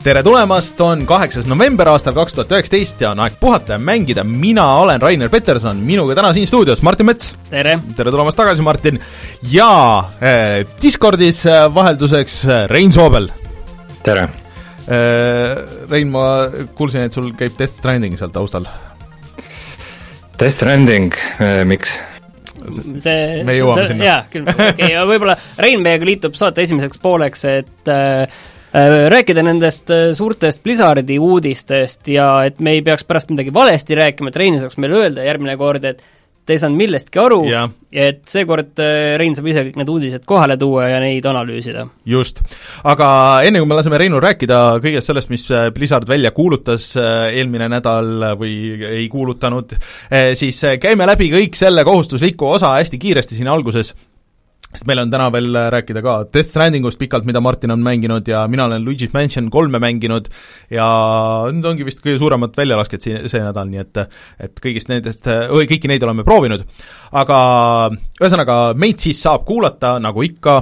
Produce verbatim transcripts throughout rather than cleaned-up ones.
tere tulemast, on kaheksas november aastal kaks tuhat üheksateist ja on aeg puhata ja mängida. Mina olen Rainer Peterson, minuga täna siin stuudios Martin Mets. Tere! Tere tulemast tagasi, Martin. Ja eh, Discordis eh, vahelduseks eh, Rein Soobel. Tere! Eh, Rein, ma kuulsin, et sul käib Death Stranding seal taustal. Death Stranding, eh, miks? See, me jõuame see, sinna. Jaa, küll. Okay, võib-olla Rein meiega liitub saate esimeseks pooleks, et äh, rääkida nendest suurtest Blizzardi uudistest ja et me ei peaks pärast midagi valesti rääkima, et Rein saaks meile öelda järgmine kord, et te ei saanud millestki aru ja, ja et seekord Rein saab ise kõik need uudised kohale tuua ja neid analüüsida. Just. Aga enne kui me laseme Reinul rääkida kõigest sellest, mis Blizzard välja kuulutas eelmine nädal või ei kuulutanud, siis käime läbi kõik selle kohustusliku osa hästi kiiresti siin alguses. Sest meil on täna veel rääkida ka Death Strandingust pikalt, mida Martin on mänginud ja mina olen Luigi's Mansion kolme mänginud ja nüüd ongi vist kõige suuremat väljalasket see, see nädal, nii et, et kõigist nendest, või kõiki neid oleme proovinud. Aga ühesõnaga, meid siis saab kuulata, nagu ikka,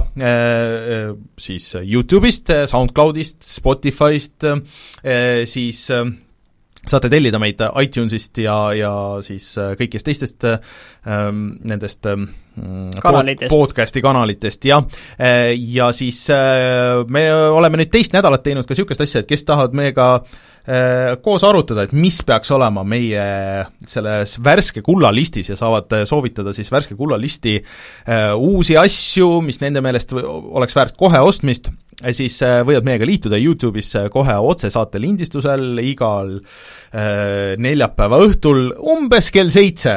siis YouTube'ist, SoundCloud'ist, Spotify'st, siis saate tellida meid iTunes'ist ja, ja siis kõikist teistest ähm, nendest ähm, kanalitest. podcasti kanalitest ja, ja siis äh, me oleme nüüd teist nädalat teinud ka niisugust asja, et kes tahavad meiega äh, koos arutada, et mis peaks olema meie selles värske kullalistis ja saavad soovitada siis värske kullalisti äh, uusi asju, mis nende meelest oleks väärt kohe ostmist, siis võivad meiega liituda YouTube'is kohe otsesaate lindistusel igal äh, neljapäeva õhtul umbes kell seitse.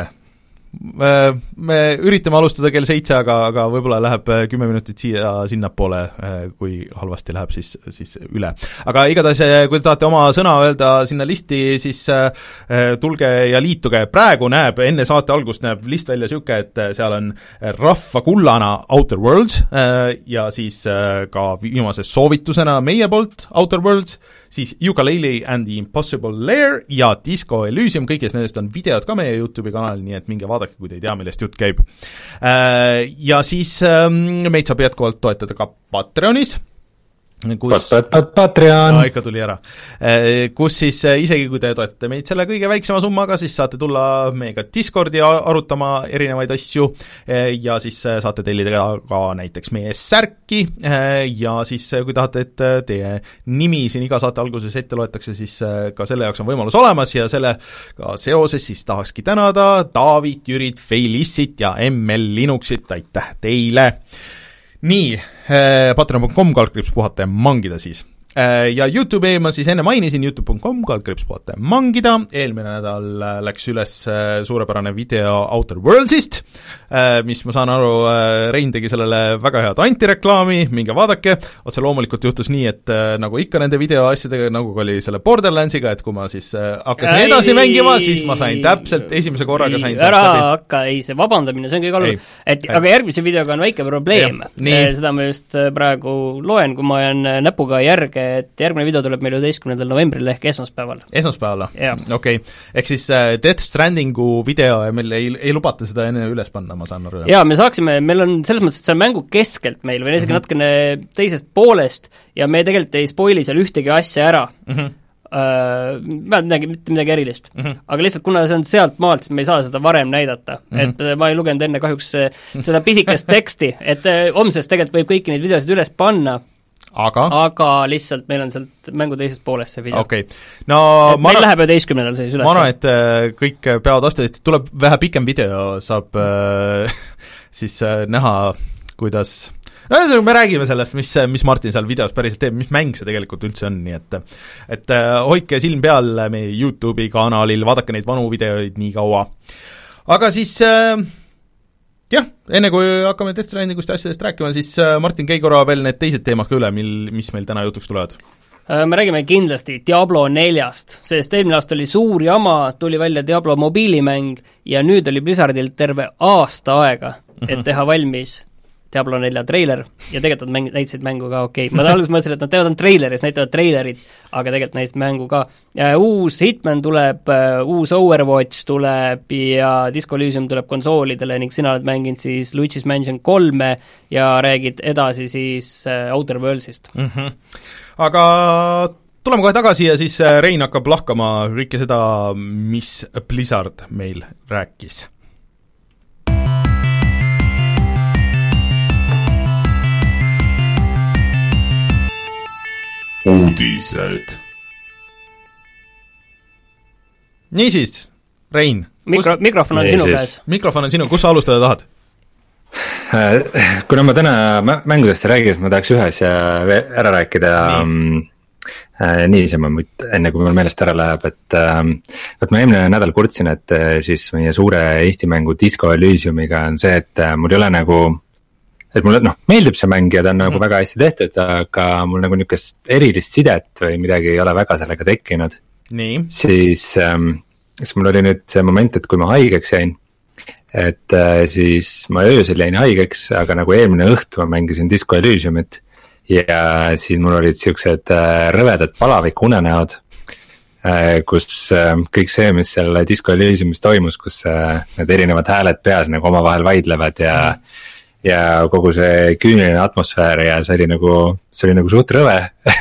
Me üritame alustada kell seitse, aga, aga võib-olla läheb kümme minutit siia sinnapoole, kui halvasti läheb, siis, siis üle. Aga igatahes, kui te tahate oma sõna öelda sinna listi, siis tulge ja liituge. Praegu näeb, enne saate algust näeb list välja siuke, et seal on rahva kullana Outer Worlds ja siis ka viimases soovitusena meie poolt Outer Worlds, siis Yooka-Laylee and the Impossible Lair ja Disco Elysium, kõigest nendest on videod ka meie YouTube'i kanalil, nii et minge vaadake, kui te ei tea, millest jutt käib. Ja siis meid saab jätkuvalt toetada ka Patreonis, kus pat, pat, Patreon. No, ikka tuli ära. Kus siis isegi kui te toetate meid selle kõige väiksema summaga, siis saate tulla meiega Discordi arutama erinevaid asju ja siis saate tellida ka, ka näiteks meie särki ja siis kui tahate, et teie nimi siin iga saate alguses ette loetakse, siis ka selle jaoks on võimalus olemas ja sellega seoses siis tahakski tänada Daavit, Jürit, Feilissit ja M L Linuxit, aitäh teile! Nii, patreon punkt com kaldkriips puhata ja mangida siis. Ja YouTube'i ma siis enne mainisin, youtube punkt com kaldkriips puhata ja mangida. Eelmine nädal läks üles suurepärane video Outer Worldsist, mis ma saan aru, Rein tegi sellele väga head antireklaami, minge vaadake. Otse loomulikult juhtus nii, et nagu ikka nende videoasjadega, nagu oli selle Borderlandsiga, et kui ma siis hakkasin ei, edasi mängima, siis ma sain täpselt esimese korraga sain ära hakka, ei, see vabandamine, see on kõige halvem. Et, aga järgmise videoga on väike probleem. Ja, seda ma just praegu loen, kui ma jään näpuga järge, et järgmine video tuleb meil üheteistkümnendal novembril ehk esmaspäeval. Esmaspäeval? Okei. Okay. Ehk siis äh, Death Strandingu video ja meil ei, ei lubata seda enne üles panna, ma saan aru. Jaa, me saaksime, meil on selles mõttes, et see on mängu keskelt meil või isegi mm-hmm. natukene teisest poolest ja me tegelikult ei spoili seal ühtegi asja ära. Mm-hmm. Uh, midagi, mitte midagi erilist. Mm-hmm. Aga lihtsalt kuna see on sealt maalt, siis me ei saa seda varem näidata. Mm-hmm. Et ma ei lugenud enne kahjuks seda pisikest teksti, et homsest tegelikult võib kõiki neid videosid üles panna, Aga? aga lihtsalt meil on sealt mängu teisest poolest see video. Okay. No, meil arvan, läheb üheteistkümnendal siis üles. Ma arvan, et kõik peavad vastu, et tuleb vähe pikem video, saab äh, siis äh, näha, kuidas no me räägime sellest, mis, mis Martin seal videos päriselt teeb, mis mäng see tegelikult üldse on, nii et et äh, hoidke silm peal meie YouTube'i kanalil, vaadake neid vanu videoid nii kaua. Aga siis äh, jah, enne kui hakkame Death Strandingust ja asjadest rääkima, siis Martin, käi korra veel need teised teemad ka üle, mil, mis meil täna jutuks tulevad. Me räägime kindlasti Diablo neljast, sest eelmine aasta oli suur jama, tuli välja Diablo mobiilimäng ja nüüd oli Blizzardil terve aasta aega, et teha valmis Diablo nelja treiler ja tegelikult nad mäng, näitasid mängu ka okei okay.. Ma alguses mõtlesin, et nad teevad on treileris, näitavad treilerid, aga tegelikult näitasid mängu ka. Uus Hitman tuleb, uus Overwatch tuleb ja Disco Elysium tuleb konsoolidele ning sina oled mänginud siis Luigi's Mansion kolme ja räägid edasi siis Outer Worldsist. Mm-hmm. Aga tuleme kohe tagasi ja siis Rein hakkab lahkama kõike seda, mis Blizzard meil rääkis. Uudised. Niisiis, Rein. Mikro, kus... Mikrofon on sinu käes. Mikrofon on sinu, kus sa alustada tahad? Kuna ma täna mängudest räägis, ma tahaks ühes ära rääkida nii. Niisama, enne kui mul meelest ära läheb, et, et ma eelmine nädal kurtsin, et siis meie suure Eesti mängu Disco Elysiumiga on see, et mul ei ole nagu, et mulle noh, meeldib see mäng ja ta on nagu mm. väga hästi tehtud, aga mul nagu niisugust erilist sidet või midagi ei ole väga sellega tekkinud. Nii. Siis, siis mul oli nüüd see moment, et kui ma haigeks jäin, et äh, siis ma öösel jäin haigeks, aga nagu eelmine õhtu ma mängisin Disco Elysiumit ja siis mul olid siuksed äh, rõvedad palavik unenäod, äh, kus äh, kõik see, mis seal Disco Elysiumis toimus, kus äh, need erinevad hääled peas nagu omavahel vaidlevad ja mm. ja kogu see küüniline atmosfäär ja see oli nagu, see oli nagu suht rõve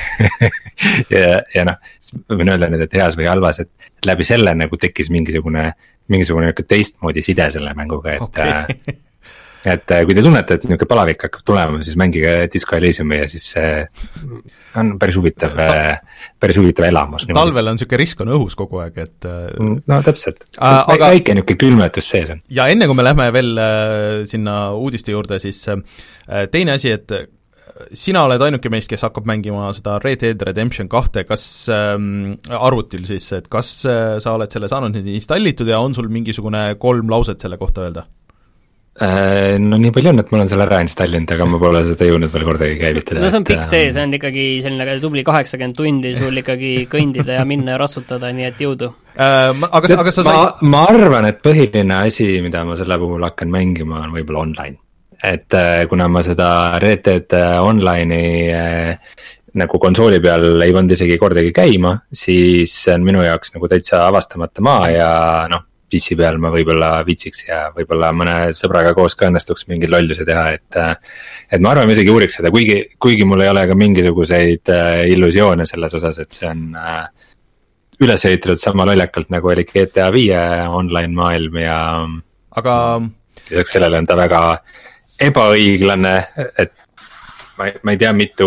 ja, ja noh, ma võin öelda nüüd, et heas või halvas, et läbi selle nagu tekkis mingisugune mingisugune teistmoodi side selle mänguga, et okay. et kui te tunnete, et niisugune palavik hakkab tulema, siis mängige Disco Elysiumi ja siis see on päris huvitav, päris huvitav elamus. Talvel on niisugune risk on õhus kogu aeg, et no täpselt, äh, aga... väike niisugune külmetus sees on. Ja enne kui me lähme veel sinna uudiste juurde, siis teine asi, et sina oled ainuke meist, kes hakkab mängima seda Red Dead Redemption kahte, kas ähm, arvutil siis, et kas äh, sa oled selle saanud nüüd installitud ja on sul mingisugune kolm lauset selle kohta öelda? Äh, no nii palju on, et ma olen selle ära installinud, aga ma pole seda jõudnud veel kordagi käivitada. No see on pikk tee, see on ikkagi selline tubli kaheksakümmend tundi sul ikkagi kõndida ja minna ja rassutada, nii et jõudu. Äh, aga, aga sa sai... ma, ma arvan, et põhiline asi, mida ma selle puhul hakkan mängima, on võib-olla online. Et kuna ma seda Red Dead Online'i äh, nagu konsooli peal ei pannud isegi kordagi käima, siis see on minu jaoks nagu täitsa avastamata maa ja noh, P C peal ma võib-olla viitsiks ja võib-olla mõne sõbraga koos ka õnnestuks mingi lolluse teha, et et ma arvan, ma isegi uuriks seda, kuigi, kuigi mul ei ole ka mingisuguseid äh, illusioone selles osas, et see on äh, üles ehitatud sama loljakalt nagu oli G T A viie online maailm ja aga lisaks sellele on ta väga ebaõiglane, et ma, ma ei tea, mitu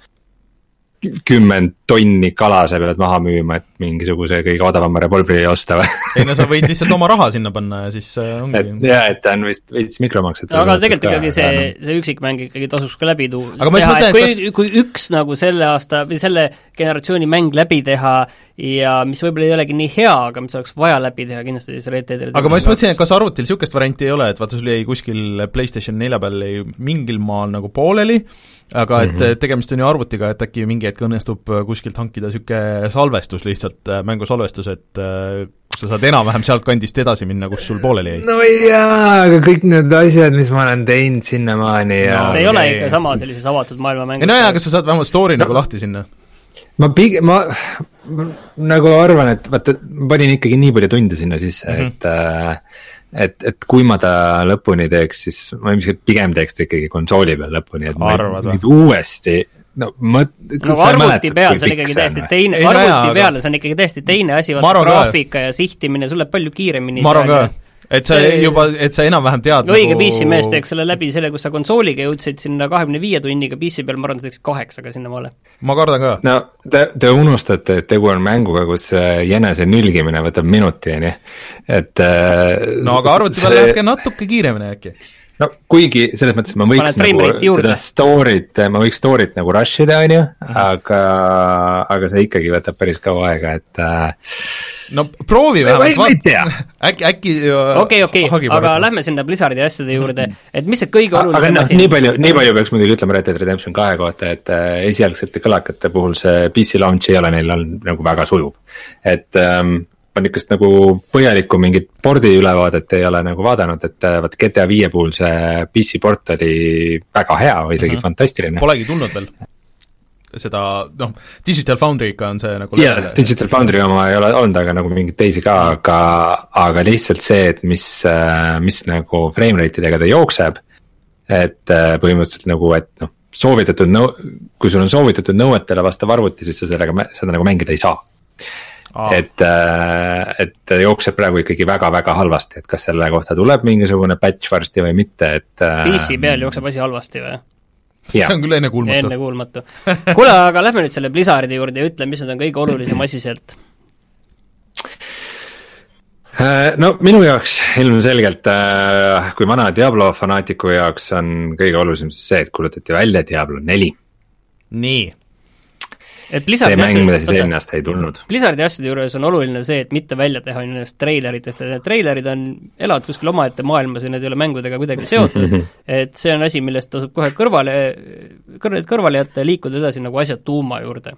kümmend tonni kala sa pead maha müüma, et mingisuguse kõige odavama revolvri osta või? Ei no sa võid lihtsalt oma raha sinna panna ja siis ongi... Et, jah, et ta on vist veits mikromaksed. Aga tegelikult ikkagi see, see üksikmäng ikkagi tasuks ka läbi tuu-. Aga ma teha, mõtlen, kui, kas... kui üks nagu selle aasta või selle generatsiooni mäng läbi teha ja mis võib-olla ei olegi nii hea, aga mis oleks vaja läbi teha kindlasti siis Red Dead Redemption. Aga ma just mõtlesin, et kas arvutil niisugust varianti ei ole, et vaata sul jäi kuskil PlayStation nelja peal ei mingil maal nagu pooleli, aga et mm-hmm. tegemist on ju arvutiga, et äkki mingi hetk õnnestub kuskilt hankida niisugune salvestus lihtsalt, mängusalvestus, et kus sa saad enam-vähem sealt kandist edasi minna, kus sul pooleli jäi. No jaa, aga kõik need asjad, mis ma olen teinud sinnamaani ja no, see ei ole ikka sama sellises avatud maailma mängus. No jaa, aga sa saad vähemalt story no. nagu lahti sinna. Ma pig-, ma, ma nagu arvan, et vaata, ma panin ikkagi nii palju tunde sinna sisse, mm-hmm. et et, et kui ma ta lõpuni teeks, siis ma ilmselt pigem teeks ta ikkagi konsooli peal lõpuni, et Arvad, ma nüüd uuesti no, mõt, no arvuti peal see on ikkagi täiesti teine, ei, arvuti no, peal see on ikkagi täiesti teine asi, vaata graafika ja sihtimine, sulle palju kiiremini ma arvan ka, et sa see... juba, et sa enam-vähem tead õige nagu... P C mees teeks selle läbi selle, kus sa konsooliga jõudsid sinna kahekümne viie tunniga P C peal, ma arvan, sa teeksid kaheksaga sinna maale. Ma kardan ka. No te, te unustate, et tegu on mänguga, kus jänese nülgimine võtab minuti, nii. Et no aga arvuti peal see... lähebki natuke kiiremini äkki. No kuigi selles mõttes ma võiks nagu seda story't, ma võiks story't nagu rushida, on ju, aga, aga see ikkagi võtab päris kaua aega, et no proovi vähemalt, ma ei tea. Äkki, äkki okei, okei, aga lähme sinna Blizzardi asjade juurde, et mis see kõige olulisem aga asi? Nii palju, nii palju peaks muidugi ütlema Red Dead Redemption kahe kohta, et esialgsete kõlakate puhul see P C launch ei ole neil on nagu väga sujuv, et ähm, on niukest nagu põhjalikku mingit pordi ülevaadet ei ole nagu vaadanud, et vaat G T A viie puhul see P C port oli väga hea või isegi mm-hmm. fantastiline. Polegi tulnud veel seda, noh, Digital Foundry'ga on see nagu jaa, yeah, Digital Foundry oma ei ole olnud, aga nagu mingeid teisi ka, aga, aga lihtsalt see, et mis, mis nagu frame rate idega ta jookseb, et põhimõtteliselt nagu, et noh, soovitatud nõu-, kui sul on soovitatud nõuetele vastav arvuti, siis sa sellega, seda nagu mängida ei saa. Aa. Et, et jookseb praegu ikkagi väga-väga halvasti, et kas selle kohta tuleb mingisugune patch varsti või mitte, et P C peal jookseb asi halvasti või? See on küll enne kuulmatu. Enne kuulmatu. Kuule, aga lähme nüüd selle Blizzardi juurde ja ütle, mis on kõige olulisem asi sealt. No minu jaoks ilmselgelt, kui vana Diablo fanaatiku jaoks on kõige olulisem see, et kuulutati välja Diablo neli. Nii. Et Blizzardi see mäng, mida siis eelmine aasta ei tulnud. Blizzardi asjade juures on oluline see, et mitte välja teha nendest traileritest, et need trailerid on, elavad kuskil omaette maailmas ja need ei ole mängudega kuidagi seotud, et see on asi, millest tasub kohe kõrvale, kõrvale, kõrvale jätta ja liikuda edasi nagu asjad tuuma juurde.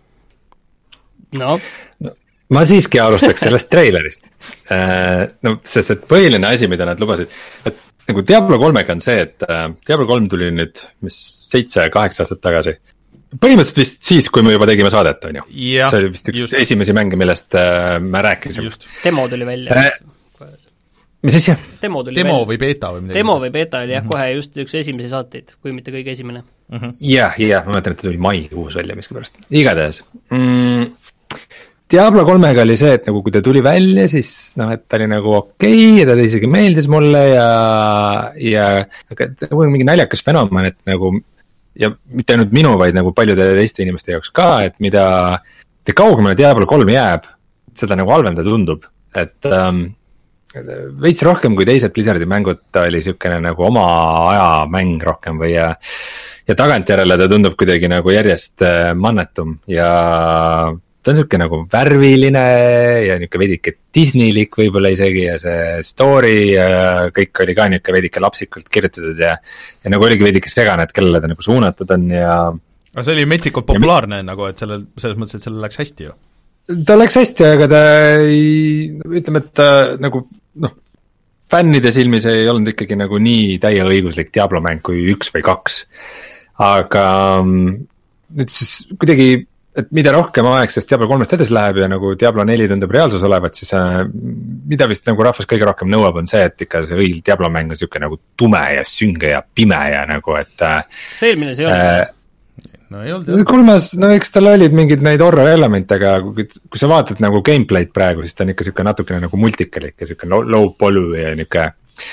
No. no ma siiski alustaks sellest trailerist. No, sest et põhiline asi, mida nad lubasid, et nagu Diablo kolmega on see, et Diablo kolm tuli nüüd, mis seitse, kaheksa aastat tagasi. Põhimõtteliselt vist siis, kui me juba tegime saadet, on ju. Ja, see oli vist üks just. esimesi mänge, millest äh, me rääkisime. Just. Demo tuli välja. Äh, mis asja? Demo tuli Demo välja. või beta või midagi. Demo või beta oli jah, kohe just üks esimesi saateid, kui mitte kõige esimene. Uh-huh. Jah, jah, ma mõtlen, et tuli maikuus välja miskipärast. Igatahes. Mm, Diablo kolmega oli see, et nagu kui ta tuli välja, siis noh, et ta oli nagu okei okay, ja ta isegi meeldis mulle ja, ja aga nagu mingi naljakas fenomen, et nagu ja mitte ainult minu, vaid nagu paljude teiste inimeste jaoks ka, et mida te kaugemale Diablo kolm jääb, seda nagu halvem ta tundub, et ähm, veits rohkem kui teised Blizzardi mängud, ta oli siukene nagu oma aja mäng rohkem või ja, ja tagantjärele ta tundub kuidagi nagu järjest äh, mannetum ja ta on siuke nagu värviline ja niuke veidike Disneylik võib-olla isegi ja see story ja kõik oli ka niuke veidike lapsikult kirjutatud ja, ja nagu oligi veidike segane, et kellele ta nagu suunatud on ja aga see oli metsikult populaarne ja, nagu, et sellel, selles mõttes, et sellel läks hästi ju? Ta läks hästi, aga ta ei, ütleme, et ta nagu noh, fännide silmis ei olnud ikkagi nagu nii täieõiguslik Diablo mäng kui üks või kaks, aga nüüd siis kuidagi et mida rohkem aeg sest Diablo kolmest edasi läheb ja nagu Diablo neli tundub reaalsus olevat, siis äh, mida vist nagu rahvas kõige rohkem nõuab on see, et ikka see õil Diablo mäng on siuke nagu tume ja sünge ja pime ja nagu, et äh, see eelmine see ei olnud äh,? No ei olnud jah. Kolmas, no eks tal olid mingid neid horror elemente, aga kui, kui sa vaatad nagu gameplay'd praegu, siis ta on ikka siuke natukene nagu multikalik ja siuke low, low poly ja niuke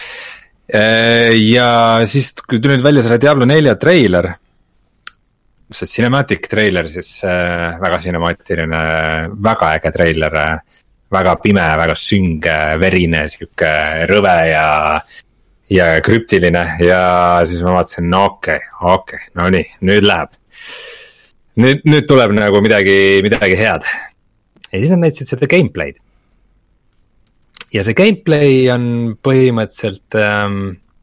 äh, ja siis kui tuli nüüd välja selle Diablo nelja treiler, see cinematic trailer, siis äh, väga cinemaatiline, väga äge trailer, väga pime, väga sünge, verine, siuke rõve ja, ja krüptiline ja siis ma vaatasin, no okei okay,, okei okay,, no nii, nüüd läheb. Nüüd, nüüd tuleb nagu midagi, midagi head. Ja siis nad näitasid seda gameplay'd. Ja see gameplay on põhimõtteliselt ähm,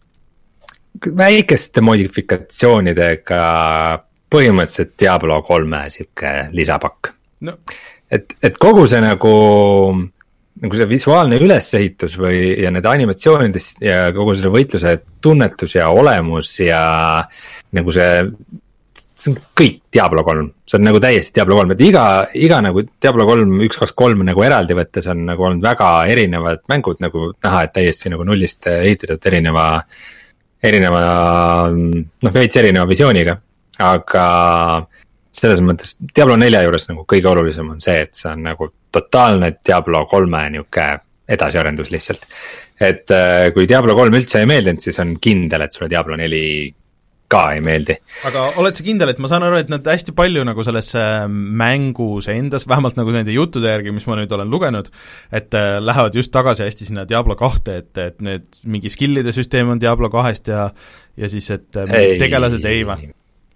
väikeste modifikatsioonidega põhimõtteliselt Diablo kolme siuke lisapakk no.. Et, et kogu see nagu, nagu see visuaalne ülesehitus või, ja need animatsioonidest ja kogu selle võitluse tunnetus ja olemus ja nagu see, see on kõik Diablo kolm, see on nagu täiesti Diablo kolm, et iga, iga nagu Diablo kolm, üks, kaks, kolm nagu eraldi võttes on nagu olnud väga erinevad mängud, nagu näha, et täiesti nagu nullist ehitatud erineva, erineva, noh, veits erineva visiooniga. Aga selles mõttes Diablo nelja juures nagu kõige olulisem on see, et see on nagu totaalne Diablo kolme niuke edasiarendus lihtsalt. Et kui Diablo kolm üldse ei meeldinud, siis on kindel, et sulle Diablo neli ka ei meeldi. Aga oled sa kindel, et ma saan aru, et nad hästi palju nagu sellesse mängus endas, vähemalt nagu nende juttude järgi, mis ma nüüd olen lugenud, et äh, lähevad just tagasi hästi sinna Diablo kahte, et, et need mingi skillide süsteem on Diablo kahest ja, ja siis, et äh, ei, tegelased ei või?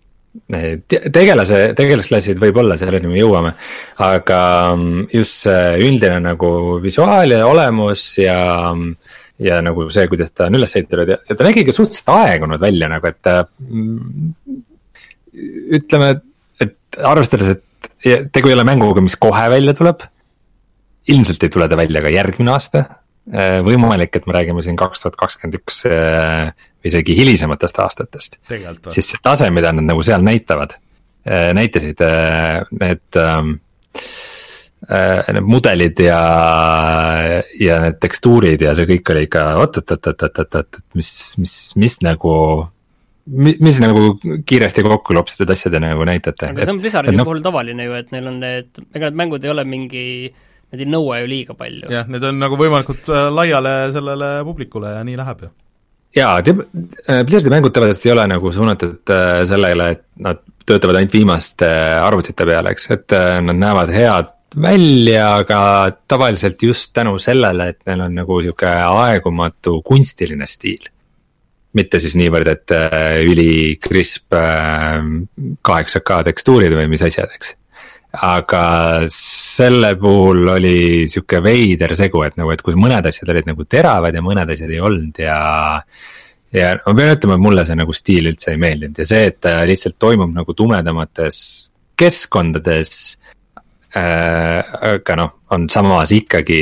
Tegelase, tegelasklassid võib-olla, selleni me jõuame, aga just see üldine nagu visuaal ja olemus ja, ja nagu see, kuidas ta on üles ehitatud ja, ja ta nägi ka suhteliselt aegunud välja nagu, et ütleme, et arvestades, et tegu ei ole mänguga, mis kohe välja tuleb, ilmselt ei tule ta välja ka järgmine aasta, võimalik, et me räägime siin kaks tuhat kakskümmend üks või isegi hilisematest aastatest, siis see tase, mida nad nagu seal näitavad, näitasid need, need mudelid ja, ja need tekstuurid ja see kõik oli ikka oot-oot-oot-oot-oot-oot, mis, mis, mis nagu, mis nagu kiiresti kokku lopsitud asjade nagu näitate. aga see on Blizzardi no, puhul tavaline ju, et neil on need, ega need mängud ei ole mingi, need ei nõue ju liiga palju. jah, need on nagu võimalikult laiale sellele publikule ja nii läheb ju. jaa, Blizzardi mängud tavaliselt ei ole nagu suunatud sellele, et nad töötavad ainult viimaste arvutite peale, eks, et nad näevad head välja, aga tavaliselt just tänu sellele, et neil on nagu siuke aegumatu kunstiline stiil. Mitte siis niivõrd, et üli crisp kaheksa K tekstuurid või mis asjadeks. Aga selle puhul oli siuke veider segu, et nagu, et kus mõned asjad olid nagu teravad ja mõned asjad ei olnud ja ja ma pean ütlema, et mulle see nagu stiil üldse ei meeldinud ja see, et lihtsalt toimub nagu tumedamates keskkondades, äh, aga noh, on samas ikkagi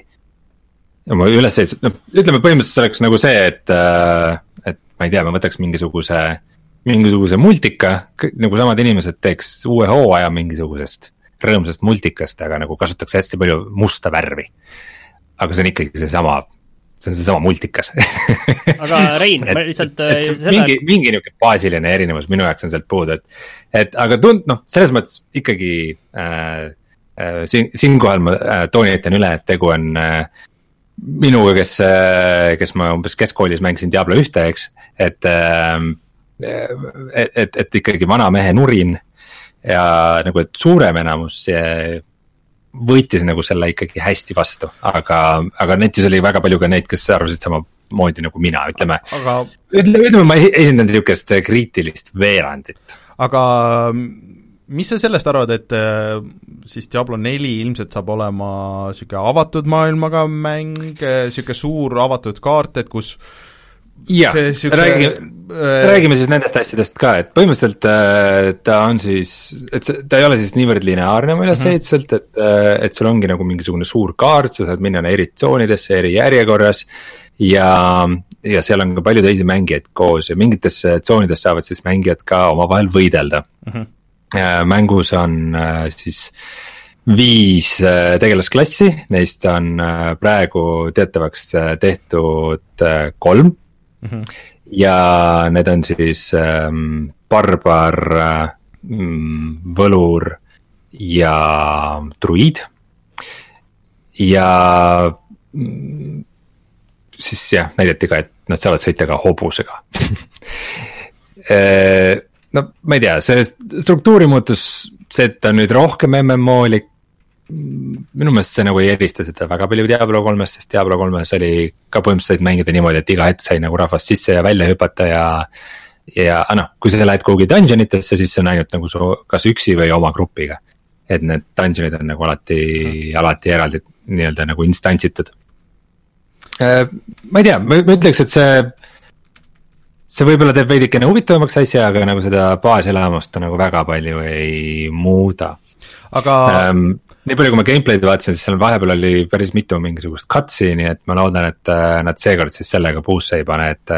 ma üles ees, no ütleme põhimõtteliselt oleks nagu see, et äh, et ma ei tea, ma võtaks mingisuguse mingisuguse multika, nagu samad inimesed teeks uue hooaja mingisugusest rõõmsast multikast, aga nagu kasutaks hästi palju musta värvi. Aga see on ikkagi see sama, see on see sama multikas. Aga Rein, ma lihtsalt et, et seda... mingi, mingi niisugune baasiline erinevus minu jaoks on sealt puudu, et, et aga tund, noh, selles mõttes ikkagi äh, äh, siin, siinkohal ma äh, toonitan üle, et tegu on äh, minuga, kes, äh, kes ma umbes keskkoolis mängisin Diablo ühte, eks, et äh, Et, et, et ikkagi vana mehe nurin ja nagu, et suurem enamus võitis nagu selle ikkagi hästi vastu, aga, aga netis oli väga palju ka neid, kes arvasid samamoodi nagu mina, ütleme aga... ütleme, ütleme, ma esindan niisugust kriitilist veerandit. Aga mis sa sellest arvad, et siis Diablo neli ilmselt saab olema niisugune avatud maailmaga mäng, niisugune suur avatud kaart, et kus ja, süukse... räägime, äh... räägime siis nendest asjadest ka, et põhimõtteliselt äh, ta on siis, et see, ta ei ole siis niivõrd lineaarne ülesehituselt, mm -hmm. et, äh, et sul ongi nagu mingisugune suur kaart, sa saad minna eri tsoonidesse, eri järjekorras ja, ja seal on ka palju teisi mängijaid koos ja mingites tsoonides saavad siis mängijad ka omavahel võidelda mm. -hmm. Äh, mängus on äh, siis viis äh, tegelasklassi, neist on äh, praegu teatavaks äh, tehtud äh, kolm. Mm-hmm. Ja need on siis ähm, barbar, ähm, võlur ja druid ja mm, siis jah, näidati ka, et nad saavad sõita ka hobusega no ma ei tea, see struktuuri muutus, see, et ta nüüd rohkem M M O-lik, minu meelest see nagu ei erista seda väga palju Diablo kolmest, sest Diablo kolmes oli ka põhimõtteliselt mängida niimoodi, et iga hetk sai nagu rahvast sisse ja välja hüpata ja ja noh, kui sa lähed kuhugi dungeonitesse, siis see on ainult nagu su, kas üksi või oma grupiga. Et need dungeonid on nagu alati mm. alati eraldi nii-öelda nagu instantsitud. Ma ei tea, ma ütleks, et see see võib-olla teeb veidikene huvitavamaks asja, aga nagu seda baaselamust nagu väga palju ei muuda. Aga ähm, nii palju, kui ma gameplay'd vaatasin, siis seal vahepeal oli päris mitu mingisugust cutscene'i, et ma loodan, et nad seekord siis sellega puusse ei pane, et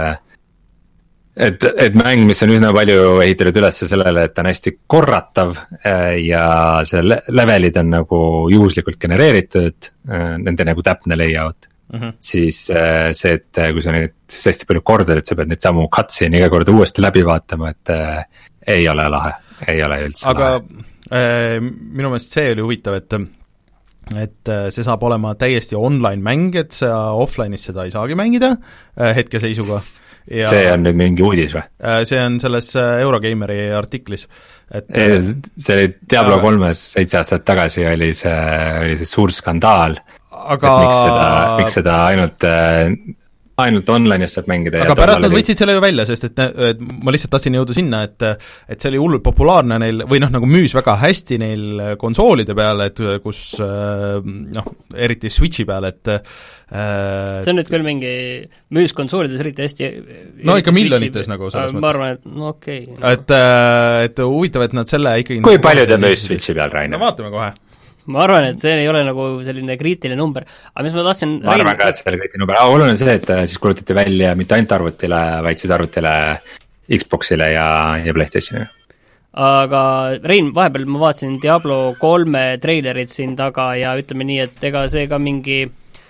et, et mäng, mis on üsna palju ehitatud üles sellele, et ta on hästi korratav ja see levelid on nagu juhuslikult genereeritud, nende nagu täpne layout mm, -hmm. siis see, et kui sa nüüd siis hästi palju kordad, et sa pead neid samu cutscene'i iga kord uuesti läbi vaatama, et äh, ei ole lahe, ei ole üldse aga lahe. Minu meelest see oli huvitav, et et see saab olema täiesti online mäng, et sa offline'is seda ei saagi mängida hetkeseisuga ja see on nüüd mingi uudis või? See on selles Eurogeimeri artiklis, et see Diablo kolmes seitse aastat tagasi oli see, oli see suur skandaal, aga miks seda, miks seda ainult ainult online'is saab mängida. Aga pärast nad võtsid selle ju välja, sest et, et ma lihtsalt tahtsin jõuda sinna, et et see oli hullult populaarne neil, või noh, nagu müüs väga hästi neil konsoolide peale, et kus noh, eriti Switchi peale, et äh, see on nüüd küll mingi müüs konsoolides eriti hästi no ikka miljonites Switchi, nagu selles mõttes. Ma arvan, et no okei okay, no. Et, et huvitav, et nad selle ikkagi kui palju ta müüs Switchi peal, Rainer? No vaatame kohe. Ma arvan, et see ei ole nagu selline kriitiline number, aga mis ma tahtsin ma arvan ka, et see oli kriitiline number, aga oluline on see, et siis kulutati välja mitte ainult arvutile, vaid siis arvutile Xboxile ja, ja PlayStationile. Aga Rein, vahepeal ma vaatasin Diablo kolme treilerit siin taga ja ütleme nii, et ega see ka mingi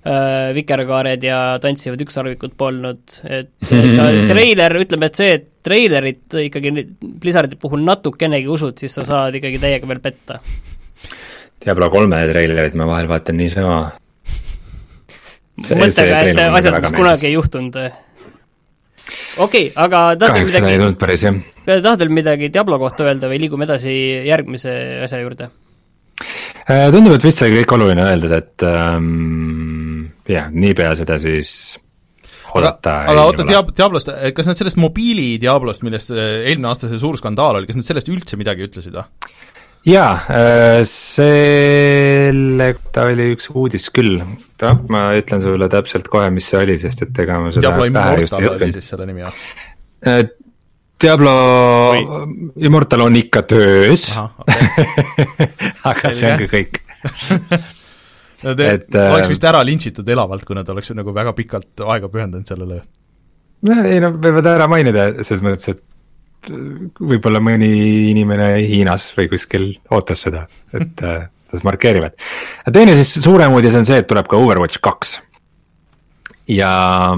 äh, vikerkaared ja tantsivad ükssarvikud polnud, et, et treiler, ütleme, et see, et treilerit ikkagi Blizzardi puhul natukenegi usud, siis sa saad ikkagi täiega veel petta. Diablo kolme treilerit ma vahel vaatan nii sama. Mõttega, et asjad, mis kunagi ei juhtunud. Okei, okay, aga tahad veel midagi, ei päris, tahad veel midagi Diablo kohta öelda või liigume edasi järgmise asja juurde? Tundub, et vist sai kõik oluline öelda, et ähm, jah, niipea seda siis oodata. Aga, aga oota, Diab- Diablost, kas nad sellest mobiili Diablost, millest eelmine aasta see suur skandaal oli, kas nad sellest üldse midagi ütlesid? Jaa, selle ta oli üks uudis küll. Ta, ma ütlen sulle täpselt kohe, mis see oli, sest et ega ma seda Diablo Immortal oli siis selle nimi, jah? Diablo Või... Immortal on ikka töös. Aha, okay. Aga see on ka kõik. no te et, oleks vist ära lintšitud elavalt, kui nad oleks nagu väga pikalt aega pühendanud sellele. No, ei no, võivad ära mainida, selles mõttes, et võib-olla mõni inimene Hiinas või kuskil ootas seda, et tas markeerivad. Teine siis suurem uudis on see, et tuleb ka Overwatch kaks. Ja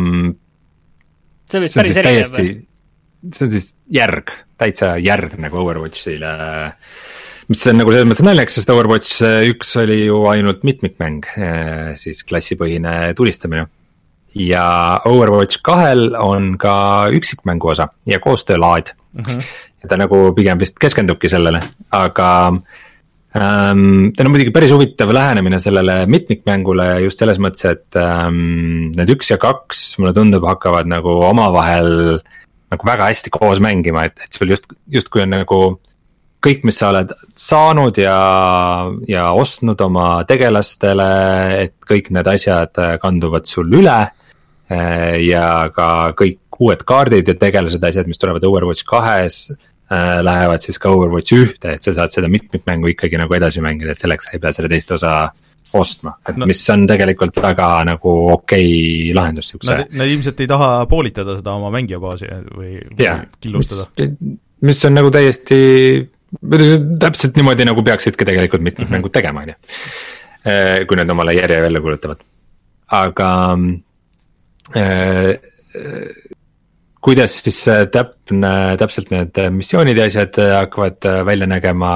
see, see päris erinev. See on siis järg, täitsa järg nagu Overwatchile, mis on nagu selles mõttes naljakas, sest Overwatch üks oli ju ainult mitmikmäng, siis klassipõhine tulistamine. Ja Overwatch kahel on ka üksikmängu osa ja koostöölaad. Uh-huh. Ja ta nagu pigem vist keskendubki sellele, aga ähm, ta on muidugi päris huvitav lähenemine sellele mitmikmängule just selles mõttes, et ähm, need üks ja kaks mulle tundub hakkavad nagu omavahel nagu väga hästi koos mängima, et, et sul just, just kui on nagu kõik, mis sa oled saanud ja, ja ostnud oma tegelastele, et kõik need asjad kanduvad sul üle ja ka kõik uued kaardid ja tegelased asjad, mis tulevad Overwatch kahes, lähevad siis ka Overwatch ühte, et sa saad seda mitmikmängu ikkagi nagu edasi mängida, et selleks sa ei pea selle teist osa ostma, et no, mis on tegelikult väga nagu okei lahendus. Nad, nad ilmselt ei taha poolitada seda oma mängijabaasi või, või yeah, killustada. Mis, mis on nagu täiesti, täpselt niimoodi nagu peaksidki tegelikult mitmed mm-hmm. mängud tegema, kui need omale järje välja kuulutavad. Aga äh, kuidas siis täpne, täpselt need missioonid ja asjad hakkavad välja nägema,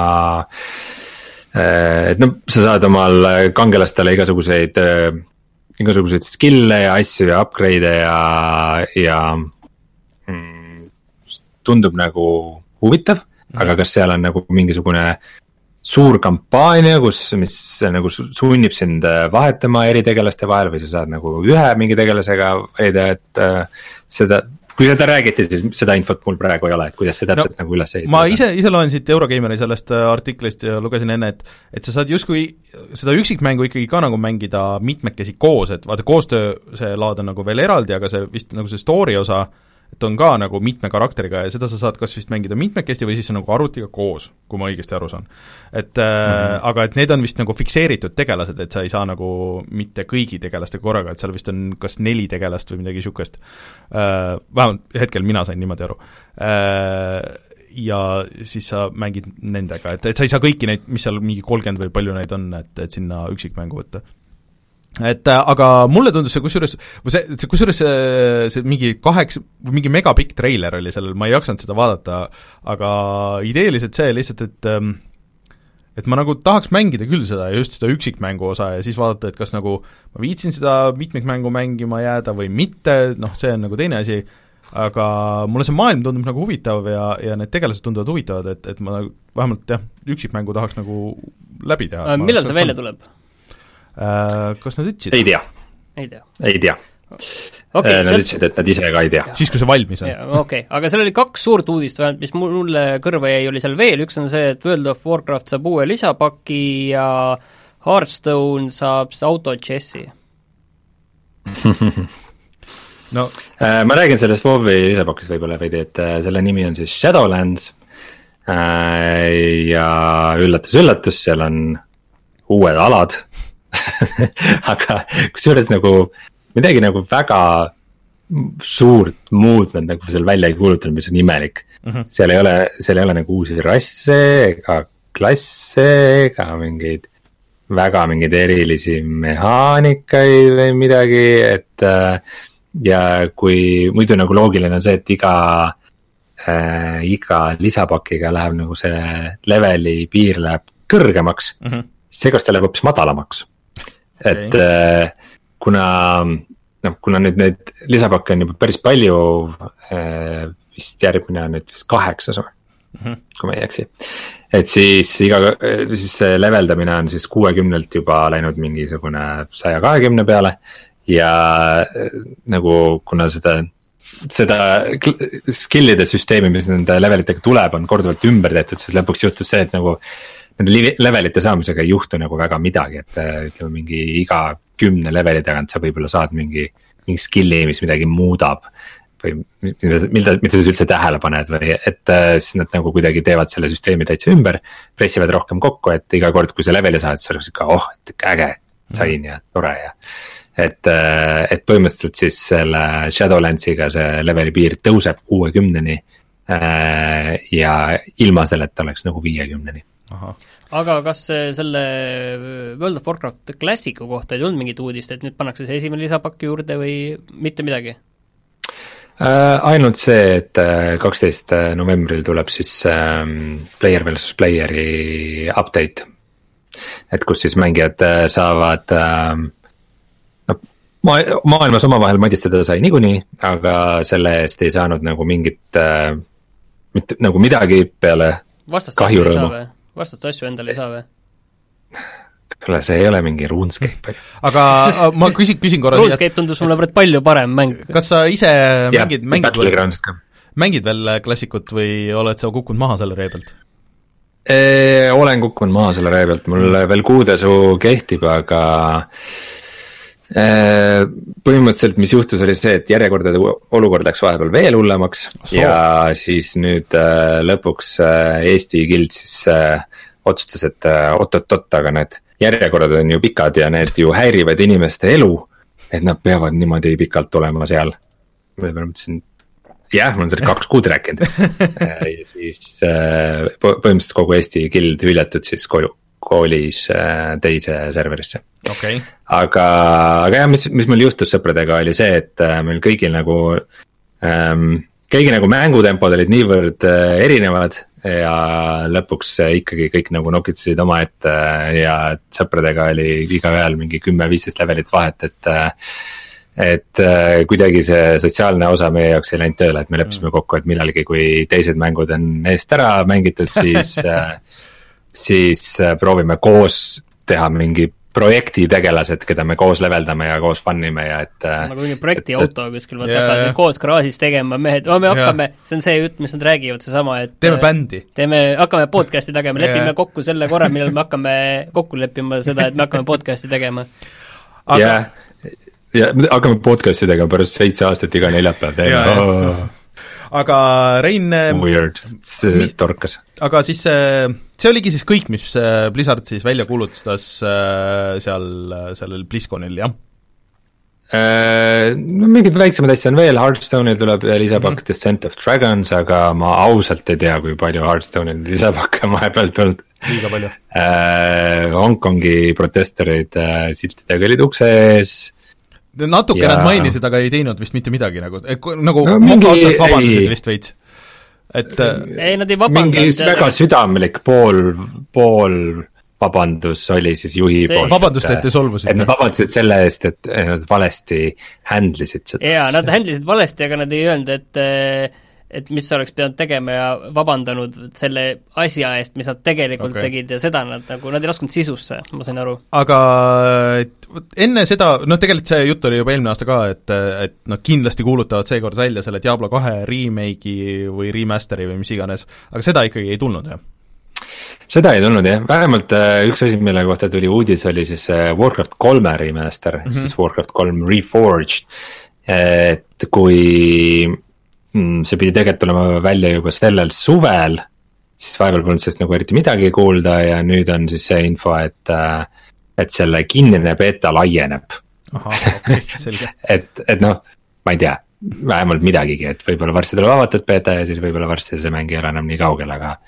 et no sa saad omal kangelastele igasuguseid, igasuguseid skill'e ja asju ja upgrade'e ja, ja mm, tundub nagu huvitav, mm. aga kas seal on nagu mingisugune suur kampaania, kus, mis nagu sunnib sind vahetama eri tegelaste vahel või sa saad nagu ühe mingi tegelasega valida, et uh, seda kui seda räägiti, siis seda infot mul praegu ei ole, et kuidas see täpselt no, nagu üles ehitada. Ma ise, ise loen siit Eurogeimeri sellest artiklist ja lugesin enne, et, et sa saad justkui seda üksikmängu ikkagi ka nagu mängida mitmekesi koos, et vaata koostöö see laad on nagu veel eraldi, aga see vist nagu see story osa, et on ka nagu mitme karakteriga ja seda sa saad kas vist mängida mitmekesti või siis nagu arvutiga koos, kui ma õigesti aru saan. Et mm-hmm. äh, aga et need on vist nagu fikseeritud tegelased, et sa ei saa nagu mitte kõigi tegelaste korraga, et seal vist on kas neli tegelast või midagi sükest. Äh, vähemalt hetkel mina sain niimoodi aru. Äh, ja siis sa mängid nendega, et, et sa ei saa kõiki neid, mis seal mingi kolmkümmend või palju neid on, et, et sinna üksikmängu võtta. Et aga mulle tundus see kusjuures, see, see kusjuures see, see mingi kaheks, mingi megapikk treiler oli sellel, ma ei jaksanud seda vaadata, aga ideeliselt see lihtsalt, et et ma nagu tahaks mängida küll seda, just seda üksikmängu osa ja siis vaadata, et kas nagu ma viitsin seda mitmikmängu mängima jääda või mitte, noh, see on nagu teine asi, aga mulle see maailm tundub nagu huvitav ja, ja need tegelased tunduvad huvitavad, et, et ma vähemalt jah, üksikmängu tahaks nagu läbi teha. Millal see välja tuleb? Uh, kas nad ütlesid? Ei tea. Ei tea. Ei tea. Okay, nad ütlesid, et nad ise ka ei tea. Siis, kui see valmis on. Okei, okay. Aga seal oli kaks suurt uudist vähemalt, mis mulle kõrva jäi, oli seal veel. Üks on see, et World of Warcraft saab uue lisapaki ja Hearthstone saab auto chessi. no. Ma räägin sellest WoW-i lisapakist võib-olla veidi, et selle nimi on siis Shadowlands ja üllatus-üllatus, seal on uued alad aga kusjuures nagu midagi nagu väga suurt muud nad nagu seal välja ei kuulutanud, mis on imelik. Uh-huh. Seal ei ole, seal ei ole nagu uusi rasse ega klasse ega mingeid väga mingeid erilisi mehaanikaid või midagi, et ja kui muidu nagu loogiline on see, et iga äh, iga lisapakiga läheb nagu see leveli piir läheb kõrgemaks mm, -hmm. seekord ta läheb hoopis madalamaks okay.. et äh, kuna noh, kuna nüüd neid lisapakke on juba päris palju äh,, vist järgmine on nüüd vist kaheksas või mm, -hmm. kui ma ei eksi. et siis iga, siis see leveldamine on siis kuuekümnelt juba läinud mingisugune saja kahekümne peale. Ja nagu kuna seda, seda skill'ide süsteemi, mis nende levelitega tuleb, on korduvalt ümber tehtud, siis lõpuks juhtus see, et nagu nende levelite saamisega ei juhtu nagu väga midagi, et ütleme mingi iga kümne leveli tagant sa võib-olla saad mingi, mingi skill'i, mis midagi muudab või mida, mida sa üldse tähele paned või et siis nad nagu kuidagi teevad selle süsteemi täitsa ümber, pressivad rohkem kokku, et iga kord, kui sa leveli saad, siis oleks ikka oh, et äge, sain ja tore ja et, et põhimõtteliselt siis selle Shadowlandsiga see leveli piir tõuseb kuuekümneni ja ilma selleta oleks nagu viiekümneni. Aga kas selle World of Warcraft Classicu kohta ei olnud mingit uudist, et nüüd pannakse see esimene lisapakk juurde või mitte midagi? Ainult see, et kaksteist novembril tuleb siis player versus player'i update, et kus siis mängijad saavad Ma, maailmas omavahel madistada sai niikuinii, aga selle eest ei saanud nagu mingit äh, mitte, nagu midagi peale kahjurõõmu. Vastast asju endale ei saa või? Kuule, see ei ole mingi RuneScape. Aga ma küsin, küsin korra RuneScape tundus mulle võrd palju parem mäng. Kas sa ise ja, mängid, mängid, veel, mängid veel klassikut või oled sa kukkunud maha selle ree pealt? E, olen kukkunud maha selle ree pealt, mul veel kuudesu kehtib, aga põhimõtteliselt mis juhtus oli see, et järjekordade olukord läks vahepeal veel hullemaks so. Ja siis nüüd lõpuks Eesti Guild siis otsustas, et oot-oot-oot, aga need järjekorrad on ju pikad ja need ju häirivad inimeste elu, et nad peavad niimoodi pikalt olema seal. Ma mõtlesin, jah, mul on seda kaks kuud rääkinud ja siis põhimõtteliselt kogu Eesti Guild hüljatud siis koju koolis teise serverisse okay.. aga, aga jah, mis, mis meil juhtus sõpradega oli see, et meil kõigil nagu ähm, kõigi nagu mängutempod olid niivõrd äh, erinevad ja lõpuks äh, ikkagi kõik nagu nokitsesid oma ette äh, ja sõpradega oli igaühel mingi kümme viisteist levelit vahet, et äh, et äh, kuidagi see sotsiaalne osa meie jaoks ei läinud tööle, et me leppisime kokku, et millalgi, kui teised mängud on eest ära mängitud, siis äh, siis proovime koos teha mingi projekti tegelased, keda me koos leveldame ja koos fannime ja et nagu mingi projekti et, auto kuskil võtta yeah. koos garaažis tegema, mehed, me hakkame yeah., see on see jutt, mis nad räägivad, seesama, et teeme bändi. Teeme, hakkame podcasti tegema, lepime yeah. kokku selle korra, millal me hakkame kokku leppima seda, et me hakkame podcasti tegema. Aga... jah, ja hakkame podcasti tegema pärast seitse aastat iga neljapäev teema yeah. oh. Aga Rein Weird, see mi... torkas. Aga siis see oligi siis kõik, mis Blizzard siis välja kuulutas seal sellel BlizzConil, jah? No mingid väiksemad asja on veel, Hearthstone'il tuleb lisapakk mm-hmm. Descent of Dragons, aga ma ausalt ei tea, kui palju Hearthstone'il lisapakke on vahepeal tulnud. Liiga palju. Hongkongi protesterid siltidega olid ukse ees. Natuke ja... nad mainisid, aga ei teinud vist mitte midagi nagu, nagu no, mingi, otsast vabandusid vist veits. Et ei, nad ei vabandanud. Mingi väga südamlik pool, pool vabandus oli siis juhi see... poolt. Vabandust, et te solvusid. Et nad vabandasid selle eest, et nad valesti handlisid seda. Jaa, nad handlisid valesti, aga nad ei öelnud, et et mis oleks pidanud tegema ja vabandanud selle asja eest, mis nad tegelikult okay. tegid ja seda nad nagu, nad ei laskunud sisusse, ma sain aru. Aga enne seda, noh tegelikult see jutt oli juba eelmine aasta ka, et, et nad kindlasti kuulutavad seekord välja selle Diablo kahe remake'i või remasteri või mis iganes, aga seda ikkagi ei tulnud, jah? Seda ei tulnud, jah, vähemalt üks asi, mille kohta tuli uudis, oli siis Warcraft kolme remaster mm, -hmm. siis Warcraft kolm Reforged, et kui see pidi tegelikult olema välja juba sellel suvel, siis vahepeal polnud sellest nagu eriti midagi kuulda ja nüüd on siis see info, et, et selle kinnine beta laieneb. Aha, okay, selge. et, et noh, ma ei tea, vähemalt midagigi, et võib-olla varsti tuleb avatud beta ja siis võib-olla varsti see mäng ei ole enam nii kaugel, aga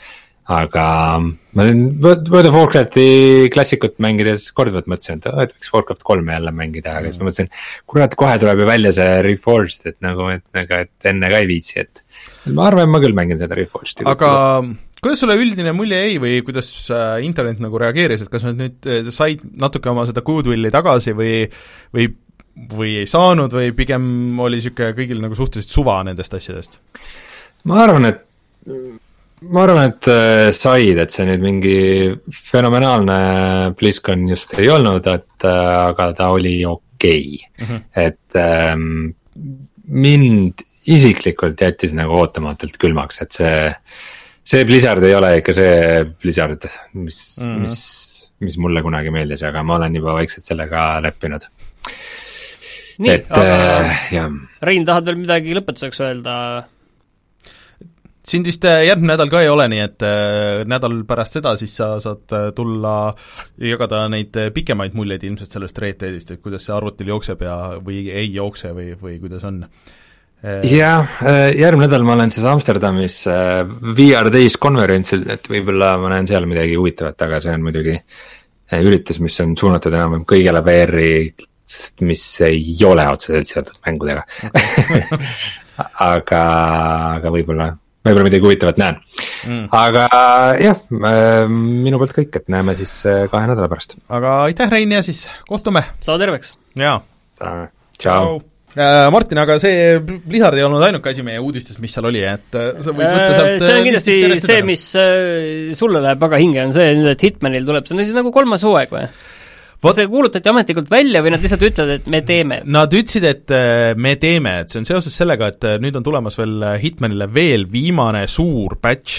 aga ma siin World of Warcrafti klassikut mängides korduvalt mõtlesin, et, et võiks Warcraft kolme jälle mängida, aga siis ma mõtlesin, kurat, kohe tuleb ju välja see Reforged, et nagu, et, nagu, et enne ka ei viitsi, et ma arvan, ma küll mängin seda Reforged'i. Aga kuidas sulle üldine mulje ei või kuidas äh, internet nagu reageeris, et kas nad nüüd äh, said natuke oma seda goodwilli tagasi või, või, või ei saanud või pigem oli niisugune kõigil nagu suhteliselt suva nendest asjadest? Ma arvan, et ma arvan, et äh, said, et see nüüd mingi fenomenaalne BlizzCon just ei olnud, et äh, aga ta oli okei okay. mm. -hmm. Et ähm, mind isiklikult jättis nagu ootamatult külmaks, et see see Blizzard ei ole ikka see Blizzard, mis mm, -hmm. mis, mis mulle kunagi meeldis, aga ma olen juba vaikselt sellega leppinud. Nii, et äh, jah. Rein, tahad veel midagi lõpetuseks öelda? Siin vist järgmine nädal ka ei ole, nii et nädal pärast seda siis sa saad tulla jagada neid pikemaid muljeid ilmselt sellest Red Deadist, et kuidas see arvutil jookseb ja või ei jookse või, või kuidas on. Jah, järgmine nädal ma olen siis Amsterdamis V R Days konverentsil, et võib-olla ma näen seal midagi huvitavat, aga see on muidugi üritus, mis on suunatud enam kõigele V R-ist, mis ei ole otseselt seotud mängudega okay. aga, aga võib-olla võib-olla midagi huvitavat näen mm.. aga jah, minu poolt kõik, et näeme siis kahe nädala pärast. Aga aitäh, Rein, ja siis kohtume! Saa terveks! Jaa! Tšau! Martin, aga see Blizzard ei olnud ainuke asi meie uudistes, mis seal oli, et sa võid võtta sealt see on kindlasti see, mis sulle läheb väga hinge, on see nüüd, et Hitmanil tuleb, see on siis nagu kolmas hooaeg või? Kas see kuulutati ametlikult välja või nad lihtsalt ütlevad, et me teeme? Nad ütlesid, et me teeme, et see on seoses sellega, et nüüd on tulemas veel Hitmanile veel viimane suur patch,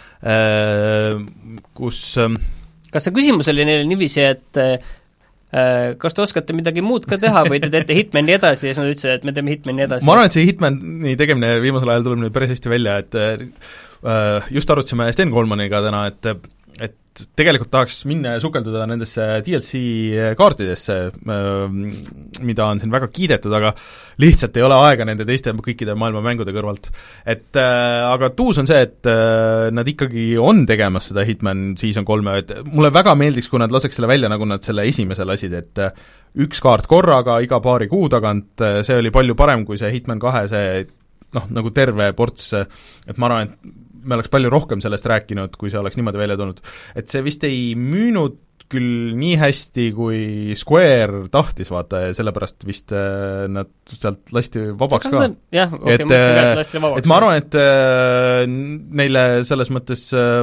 kus kas see küsimus oli neile niiviisi, et kas te oskate midagi muud ka teha või te teete Hitmani edasi ja siis nad ütlesid, et me teeme Hitmani edasi? Ma arvan, et see Hitmani tegemine viimasel ajal tuleb nüüd päris hästi välja, et just arutasime Sten Koolmaniga täna, et et tegelikult tahaks minna ja sukelduda nendesse D L C kaartidesse, mida on siin väga kiidetud, aga lihtsalt ei ole aega nende teiste kõikide maailma mängude kõrvalt. Et aga tuus on see, et nad ikkagi on tegemas seda Hitman Season kolme, et mulle väga meeldiks, kui nad laseks selle välja, nagu nad selle esimese lasid, et üks kaart korraga iga paari kuu tagant, see oli palju parem kui see Hitman kahe, see noh, nagu terve ports, et ma arvan, et me oleks palju rohkem sellest rääkinud, kui see oleks niimoodi välja tulnud. Et see vist ei müünud küll nii hästi, kui Square tahtis, vaata, ja sellepärast vist äh, nad sealt lasti vabaks ka. Jah, okei, et, mõtlesin ka, et lasti vabaks. Et ma arvan, et äh, neile selles mõttes äh,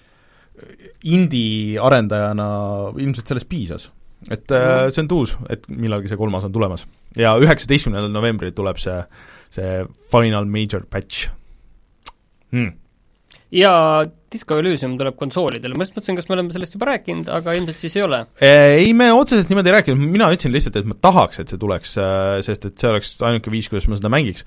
indie arendajana ilmselt sellest piisas. Et äh, see on tuus, et millalgi see kolmas on tulemas. Ja üheksateistkümnendal novembril tuleb see, see Final Major Patch. Hmm. Ja Disco Elysium tuleb konsoolidele, ma just mõtlesin, kas me oleme sellest juba rääkinud, aga ilmselt siis ei ole. Ei, me otseselt niimoodi ei rääkinud, mina ütlesin lihtsalt, et ma tahaks, et see tuleks, sest et see oleks ainuke viis, kuidas ma seda mängiks.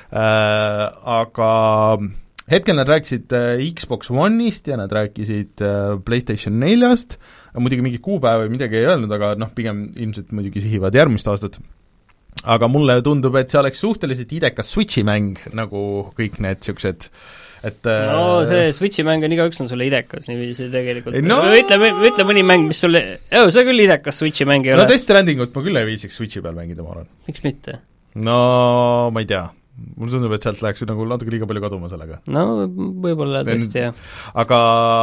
Aga hetkel nad rääkisid Xbox One'ist ja nad rääkisid PlayStation neljast, muidugi mingi kuupäev või midagi ei öelnud, aga noh, pigem ilmselt muidugi sihivad järgmist aastat. Aga mulle tundub, et see oleks suhteliselt idekas Switchi mäng, nagu kõik need niisugused et no see Switchi mäng on igaüks on sulle idekas niiviisi tegelikult. No, ütle, ütle mõni mäng, mis sulle, oh, see küll idekas Switchi mäng ei no, ole. No Death Strandingut ma küll ei viisiks Switchi peal mängida, ma arvan. Miks mitte? No ma ei tea. Mulle tundub, et sealt läheks nagu natuke liiga palju kaduma sellega. No võib-olla tõesti, jah. Aga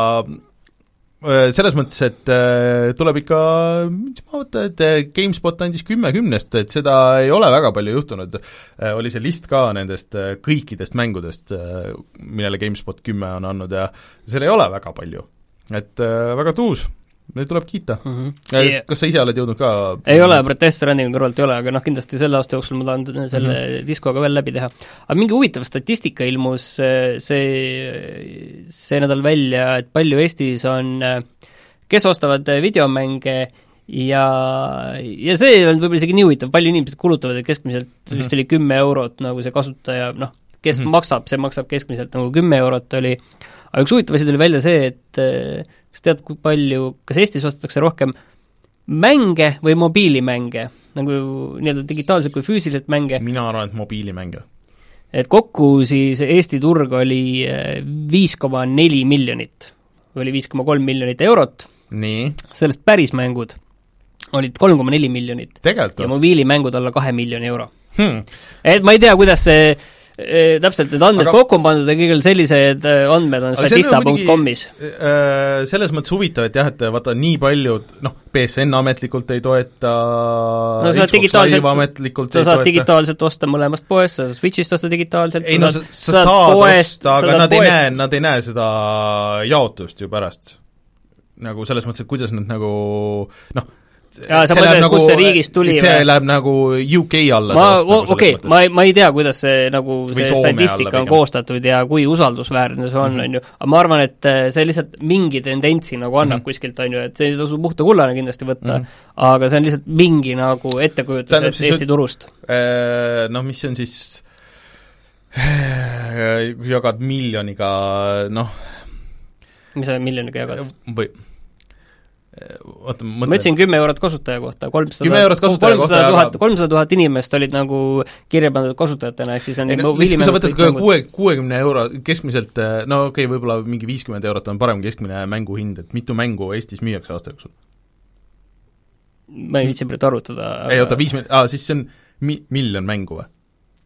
selles mõttes, et tuleb ikka, mis ma võtta, et GameSpot andis kümme kümnest, et seda ei ole väga palju juhtunud. Oli see list ka nendest kõikidest mängudest, millele GameSpot kümme on andnud ja seal ei ole väga palju. Et väga tuus, neid tuleb kiita mm. -hmm. Kas sa ise oled jõudnud ka? Ei ole, Death Strandingu kõrvalt ei ole, aga noh, kindlasti selle aasta jooksul ma tahan selle mm -hmm. diskoga veel läbi teha. Aga mingi huvitav statistika ilmus see, see nädal välja, et palju Eestis on, kes ostavad videomänge ja, ja see on võib-olla isegi nii huvitav, palju inimesed kulutavad, et keskmiselt mm -hmm. vist oli kümme eurot nagu see kasutaja, noh, kes mm -hmm. maksab, see maksab keskmiselt nagu kümme eurot oli, aga üks huvitav asi tuli välja see, et kas tead, kui palju, kas Eestis ostetakse rohkem mänge või mobiilimänge, nagu nii-öelda digitaalselt kui füüsiliselt mänge? Mina arvan, et mobiilimänge. Et kokku siis Eesti turg oli viis koma neli miljonit oli viis koma kolm miljonit eurot, nii. sellest pärismängud olid kolm koma neli miljonit Tegelikult ja mobiilimängud alla kahe miljoni euro hmm.. Et ma ei tea, kuidas see e, täpselt need andmed aga... kokku on pandud ja kõigil sellised andmed on statista punkt comis. Äh, selles mõttes huvitav, et jah, et vaata nii palju, noh, P S N ametlikult ei toeta no, Xbox Live ametlikult sa ei saad toeta. Digitaalselt osta mõlemast poest, sa saad Switchist osta digitaalselt ei no sa, sa, sa saad poest, osta, aga nad poest... ei näe, nad ei näe seda jaotust ju pärast. Nagu selles mõttes, et kuidas nad nagu noh, jaa, sa mõtled, nagu, kus see riigist tuli see või? Läheb nagu U K alla. Ma, okei, okay, ma, ma ei tea, kuidas see, nagu, see statistika on koostatud ja kui usaldusväärne see on, mm-hmm. on ju, aga ma arvan, et see lihtsalt mingi tendentsi nagu annab mm-hmm. kuskilt, on ju, et see ei tasu puhta kullane kindlasti võtta mm-hmm., aga see on lihtsalt mingi nagu ettekujutus et Eesti siis, turust. Noh, mis on siis jagad miljoniga, noh mis sa miljoniga jagad? Või Oota, ma ütlesin kümme eurot kasutaja kohta, kolmsada tuhat kolmsada tuhat inimest olid nagu kirja pandud kasutajatena, ehk siis on ei, no, mis, kui sa võtad kuuekümne euro keskmiselt, no okei okay,, võib-olla mingi viiskümmend eurot on parem keskmine mänguhind, et mitu mängu Eestis müüakse aasta jooksul? Ma ei viitsi praegu arvutada aga... ei oota, viis mil-, aa, siis see on mi-, miljon mängu või?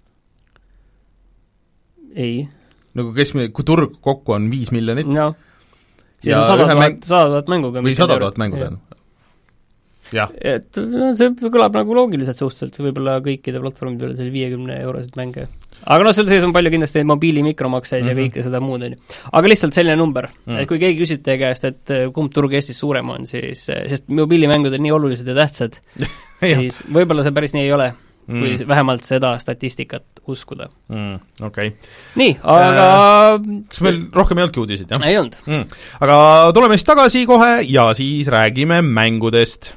Ei. Nagu keskmine, kui turg kokku on viis miljonit no siis on sada tuhat, sada tuhat mänguga. või sada tuhat mängu tean. Jah. Et no, see kõlab nagu loogiliselt suhteliselt, võib-olla kõikide platvormide peale selle viiekümne eurosid mänge. Aga no seal sees on palju kindlasti mobiili mikromakseid mm -hmm. ja kõike seda muud, on ju. Aga lihtsalt selline number, mm -hmm. et kui keegi küsib teie käest, et kumb turg Eestis suurem on, siis, sest mobiilimängud on nii olulised ja tähtsad, siis võib-olla see päris nii ei ole. Mm. kui vähemalt seda statistikat uskuda mm,. Okei okay. Nii, aga äh, kas meil rohkem ei olnudki uudiseid, jah? ei olnud mm.. Aga tuleme siis tagasi kohe ja siis räägime mängudest.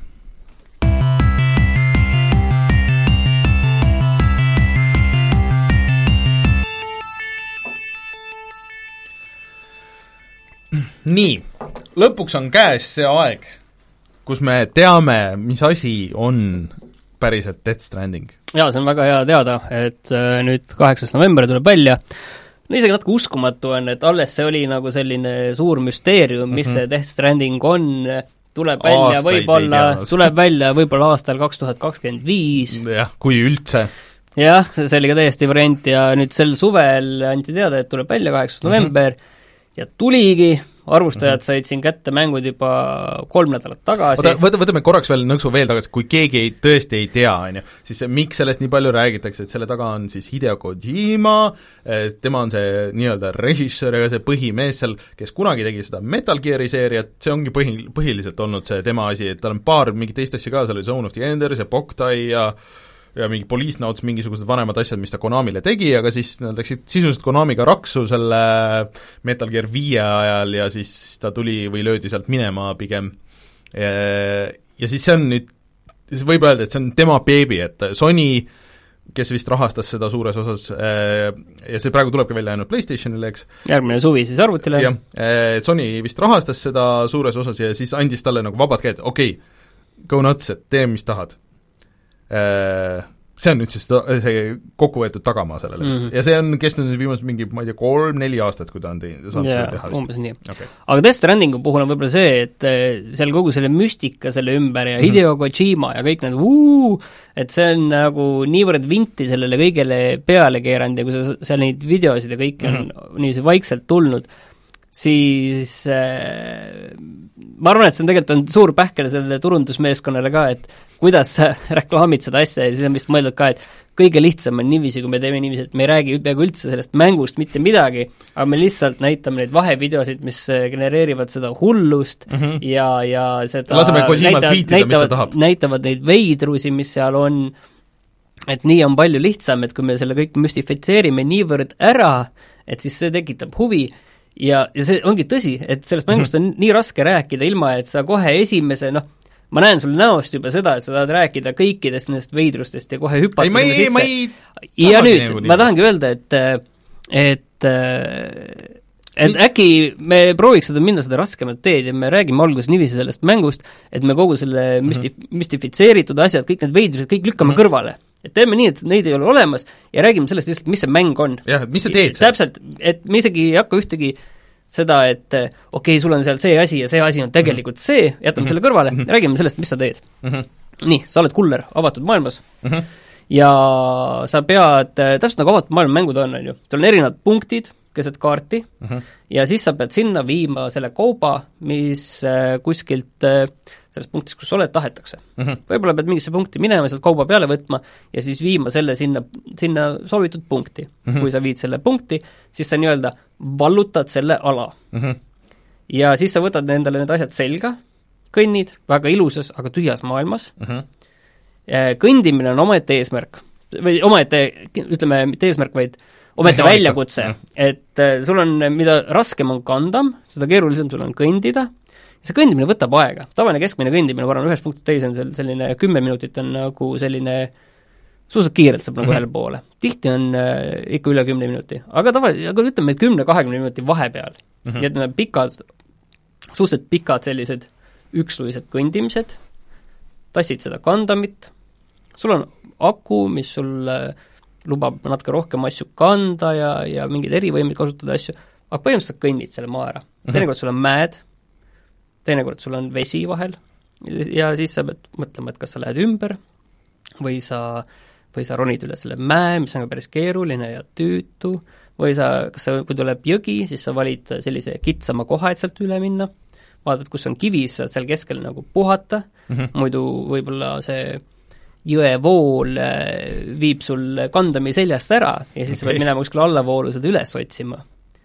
Nii, lõpuks on käes see aeg, kus me teame, mis asi on päriselt Death Stranding. Jaa, see on väga hea teada, et äh, nüüd kaheksas november tuleb välja. No isegi natuke uskumatu on, et alles see oli nagu selline suur müsteerium, mis mm -hmm. see Death Stranding on, tuleb välja Aastaid võib-olla, tuleb välja võib-olla aastal kaks tuhat kakskümmend viis. Jah, kui üldse. Jah, see oli ka täiesti variant ja nüüd sel suvel anti teada, et tuleb välja kaheksas november mm -hmm. ja tuligi, arvustajad mm -hmm. said siin kätte mängud juba kolm nädalat tagasi. Oota, võt, võtame korraks veel nõksu veel tagasi, kui keegi ei, tõesti ei tea, on ju, siis miks sellest nii palju räägitakse, et selle taga on siis Hideo Kojima, tema on see nii-öelda režissöör ja see põhimees seal, kes kunagi tegi seda Metal Gear'i seeriat, see ongi põhi, põhiliselt olnud see tema asi, et tal on paar mingit teist asja ka, seal oli Zone of the Enders ja Boktai ja ja mingi Police Notes, mingisugused vanemad asjad, mis ta Konamile tegi, aga siis nad läksid sisuliselt Konamiga raksu selle Metal Gear viie ajal ja siis ta tuli või löödi sealt minema pigem. Ja siis see on nüüd, võib öelda, et see on tema beebi, et Sony, kes vist rahastas seda suures osas, ja see praegu tuleb ka välja ainult PlayStationile, eks. Järgmine suvi siis arvutile. jah, Sony vist rahastas seda suures osas ja siis andis talle nagu vabad käed, okei okay,, go nuts, et tee, mis tahad. See on nüüd siis see kokku võetud tagamaa sellele vist mm -hmm. ja see on kestnud nüüd viimased mingi, ma ei tea, kolm-neli aastat, kui ta on teinud, saanud seda teha vist. Umbes nii okay.. Aga Death Strandingu puhul on võib-olla see, et seal kogu selle müstika selle ümber ja mm -hmm. Hideo Kojima ja kõik need uu, et see on nagu niivõrd vinti sellele kõigele peale keeranud ja kui sa seal neid videosid ja kõik on mm -hmm. niiviisi vaikselt tulnud, siis äh, ma arvan, et see on tegelikult on suur pähkel sellele turundusmeeskonnale ka, et kuidas sa reklaamid seda asja ja siis on vist mõeldud ka, et kõige lihtsam on niiviisi, kui me teeme niiviisi, et me ei räägi peaaegu üldse sellest mängust mitte midagi, aga me lihtsalt näitame neid vahevideosid, mis genereerivad seda hullust mm -hmm. ja, ja seda näitavad, näitavad, näitavad neid veidrusi, mis seal on, et nii on palju lihtsam, et kui me selle kõik müstifitseerime niivõrd ära, et siis see tekitab huvi ja, ja see ongi tõsi, et sellest mängust on nii raske rääkida, ilma et sa kohe esimese, noh, ma näen sul näost juba seda, et sa tahad rääkida kõikidest nendest veidrustest ja kohe hüpata ei, ma ei, ma ei ja nüüd, ma tahangi öelda, et et et äkki me prooviks seda minna seda raskemat teed ja me räägime alguses niiviisi sellest mängust, et me kogu selle müstif- mm -hmm. müstifitseeritud asjad, kõik need veidrused, kõik lükkame mm -hmm. kõrvale. Et teeme nii, et neid ei ole olemas ja räägime sellest lihtsalt, mis see mäng on. jah, et mis sa teed seal? Täpselt, et me isegi ei hakka ühtegi seda, et okei okay,, sul on seal see asi ja see asi on tegelikult see, jätame selle kõrvale, räägime sellest, mis sa teed. Nii, sa oled kuller avatud maailmas ja sa pead, täpselt nagu avatud maailma mängud on, on ju, sul on erinevad punktid keset kaarti ja siis sa pead sinna viima selle kauba, mis kuskilt sellest punktist, kus sa oled, tahetakse. Võib-olla pead mingisse punkti minema, sealt kauba peale võtma ja siis viima selle sinna, sinna soovitud punkti. Kui sa viid selle punkti, siis sa nii-öelda vallutad selle ala. Ja siis sa võtad endale need asjad selga, kõnnid väga ilusas, aga tühjas maailmas. Kõndimine on omaette eesmärk. Või omaette, ütleme, mitte eesmärk, vaid omaette väljakutse. Et sul on, mida raskem on kandam, seda keerulisem sul on kõndida. See kõndimine võtab aega. Tavaline keskmine kõndimine, ma arvan, ühest punktist teise on selline kümme minutit on nagu selline suusad kiirelt saab nagu mm-hmm. ühele poole. Tihti on äh, ikka üle kümne minuti. Aga tavaliselt, aga ütleme, et kümne kahekümne minuti vahepeal. Mm-hmm. Nii et need pikad, suusad pikad sellised üksluised kõndimised, tassid seda kandamit, sul on aku, mis sul äh, lubab natuke rohkem asju kanda ja, ja mingeid erivõimeid kasutada asju, aga põhimõtteliselt kõnnid selle maa ära. Mm-hmm. Teinekord sul on mäed, teinekord sul on vesi vahel ja siis sa pead mõtlema, et kas sa lähed ümber või sa, või sa ronid üle selle mäe, mis on päris keeruline ja tüütu, või sa, kas sa, kui tuleb jõgi, siis sa valid sellise kitsama koha, et sealt üle minna, vaatad, kus on kivi, saad seal keskel nagu puhata, mm-hmm. muidu võib-olla see jõevool viib sul kandami seljast ära ja siis okay. sa pead minema kuskil allavoolu seda üles otsima.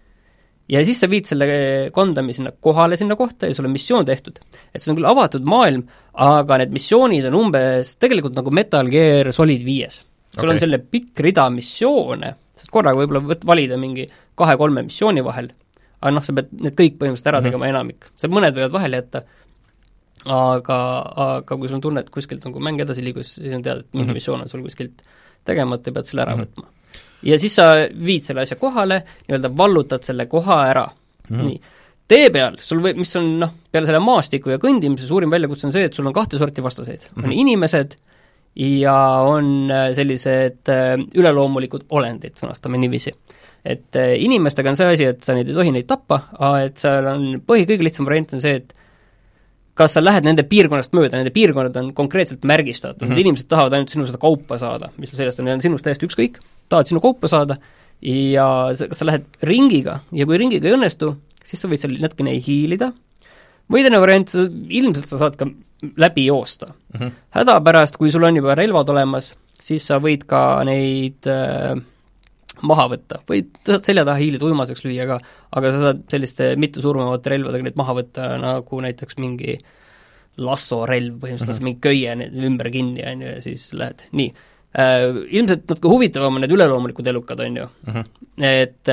Ja siis sa viid selle kondami sinna kohale sinna kohta ja sul on missioon tehtud. Et see on küll avatud maailm, aga need missioonid on umbes tegelikult nagu Metal Gear Solid viies. Sul okay. on selline pikk rida missioone, sest korraga võib-olla võt valida mingi kahe-kolme missiooni vahel, aga noh, sa pead need kõik põhimõtteliselt ära tegema mm-hmm. enamik. Sa mõned võivad vahele jätta, aga, aga kui sul on tunne, et kuskilt nagu mäng edasi liigus, siis on teada, et mingi mm-hmm. missioon on sul kuskilt tegemata ja pead selle ära mm-hmm. võtma. Ja siis sa viid selle asja kohale, nii-öelda vallutad selle koha ära. Mm. Nii. Tee peal, sul või, mis on noh, peale selle maastiku ja kõndimise suurim väljakutse on see, et sul on kahte sorti vastaseid. Mm. On inimesed ja on sellised üleloomulikud olendid, sõnastame niiviisi. Et inimestega on see asi, et sa neid ei tohi neid tappa, et seal on põhi kõige lihtsam variant on see, et kas sa lähed nende piirkonnast mööda, nende piirkonnad on konkreetselt märgistatud, mm-hmm. need inimesed tahavad ainult sinu seda kaupa saada, mis sellest on, on sinust täiesti ükskõik, tahavad sinu kaupa saada ja kas sa lähed ringiga ja kui ringiga ei õnnestu, siis sa võid seal natukene hiilida või teine variant, ilmselt sa saad ka läbi joosta. Mm-hmm. Hädapärast, kui sul on juba relvad olemas, siis sa võid ka neid äh, maha võtta või saad selja taha hiilida uimaseks lüüa ka, aga sa saad selliste mitu surmavate relvadega neid maha võtta, nagu näiteks mingi lassorelv, põhimõtteliselt mm-hmm. mingi köie ümber kinni, on ju, ja siis lähed. Nii, äh, ilmselt natuke huvitavam on need üleloomulikud elukad, on ju, mm-hmm. et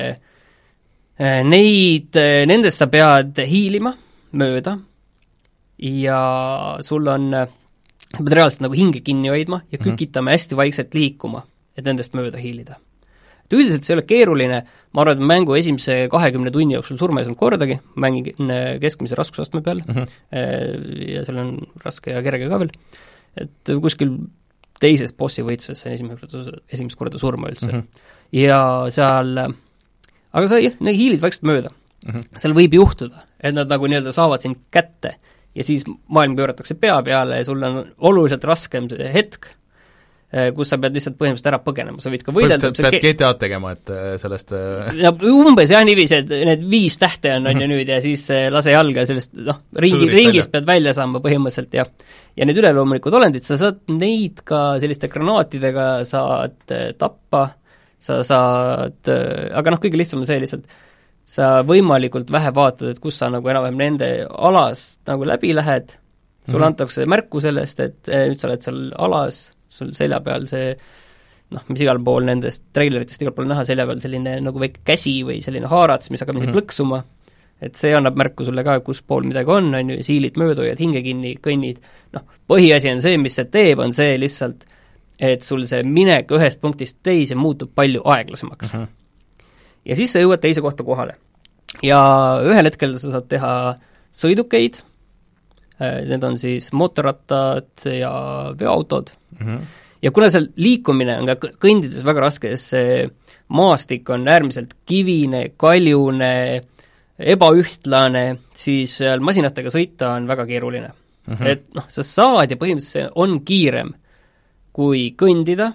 äh, neid, nendest sa pead hiilima mööda ja sul on, sa pead reaalselt nagu hinge kinni hoidma ja kükitama mm-hmm. hästi vaikselt liikuma, et nendest mööda hiilida. Et üldiselt see ei ole keeruline, ma arvan, et mängu esimese kahekümne tunni jooksul surma ei saanud kordagi, mängin keskmise raskusastme peal mm-hmm. ja seal on raske ja kerge ka veel, et kuskil teises bossi võitluses sain esimest korda, esimest korda surma üldse mm-hmm. ja seal, aga sa jah, hiilid vaikselt mööda mm-hmm. seal võib juhtuda, et nad nagu nii-öelda saavad sind kätte ja siis maailm pööratakse pea peale ja sul on oluliselt raskem see hetk, kus sa pead lihtsalt põhimõtteliselt ära põgenema, sa võid ka võidelda pead G T A-d tegema, et sellest ja umbes jah niiviisi, et need viis tähte on, on ju nüüd ja siis lase jalga sellest, noh, ringi, ringist pead välja saama põhimõtteliselt ja ja need üleloomulikud olendid, sa saad neid ka selliste granaatidega saad tappa, sa saad, aga noh, kõige lihtsam on see lihtsalt, sa võimalikult vähe vaatad, et kus sa nagu enam-vähem nende alast nagu läbi lähed, sulle mm-hmm. antakse märku sellest, et nüüd sa oled seal alas, sul selja peal see, noh, mis igal pool nendest treileritest igal pool näha selja peal selline nagu väike käsi või selline haarats, mis hakkab mm-hmm. plõksuma, et see annab märku sulle ka, kus pool midagi on, on ju, siilid mööda, hoiad hinge kinni, kõnnid, noh, põhiasi on see, mis see teeb, on see lihtsalt, et sul see minek ühest punktist teise muutub palju aeglasemaks mm-hmm. ja siis sa jõuad teise kohta kohale. Ja ühel hetkel sa saad teha sõidukeid, need on siis mootorrattad ja veoautod mm-hmm. ja kuna seal liikumine on ka kõndides väga raske, see maastik on äärmiselt kivine, kaljune, ebaühtlane, siis seal masinatega sõita on väga keeruline mm. -hmm. Et noh, sa saad ja põhimõtteliselt on kiirem kui kõndida,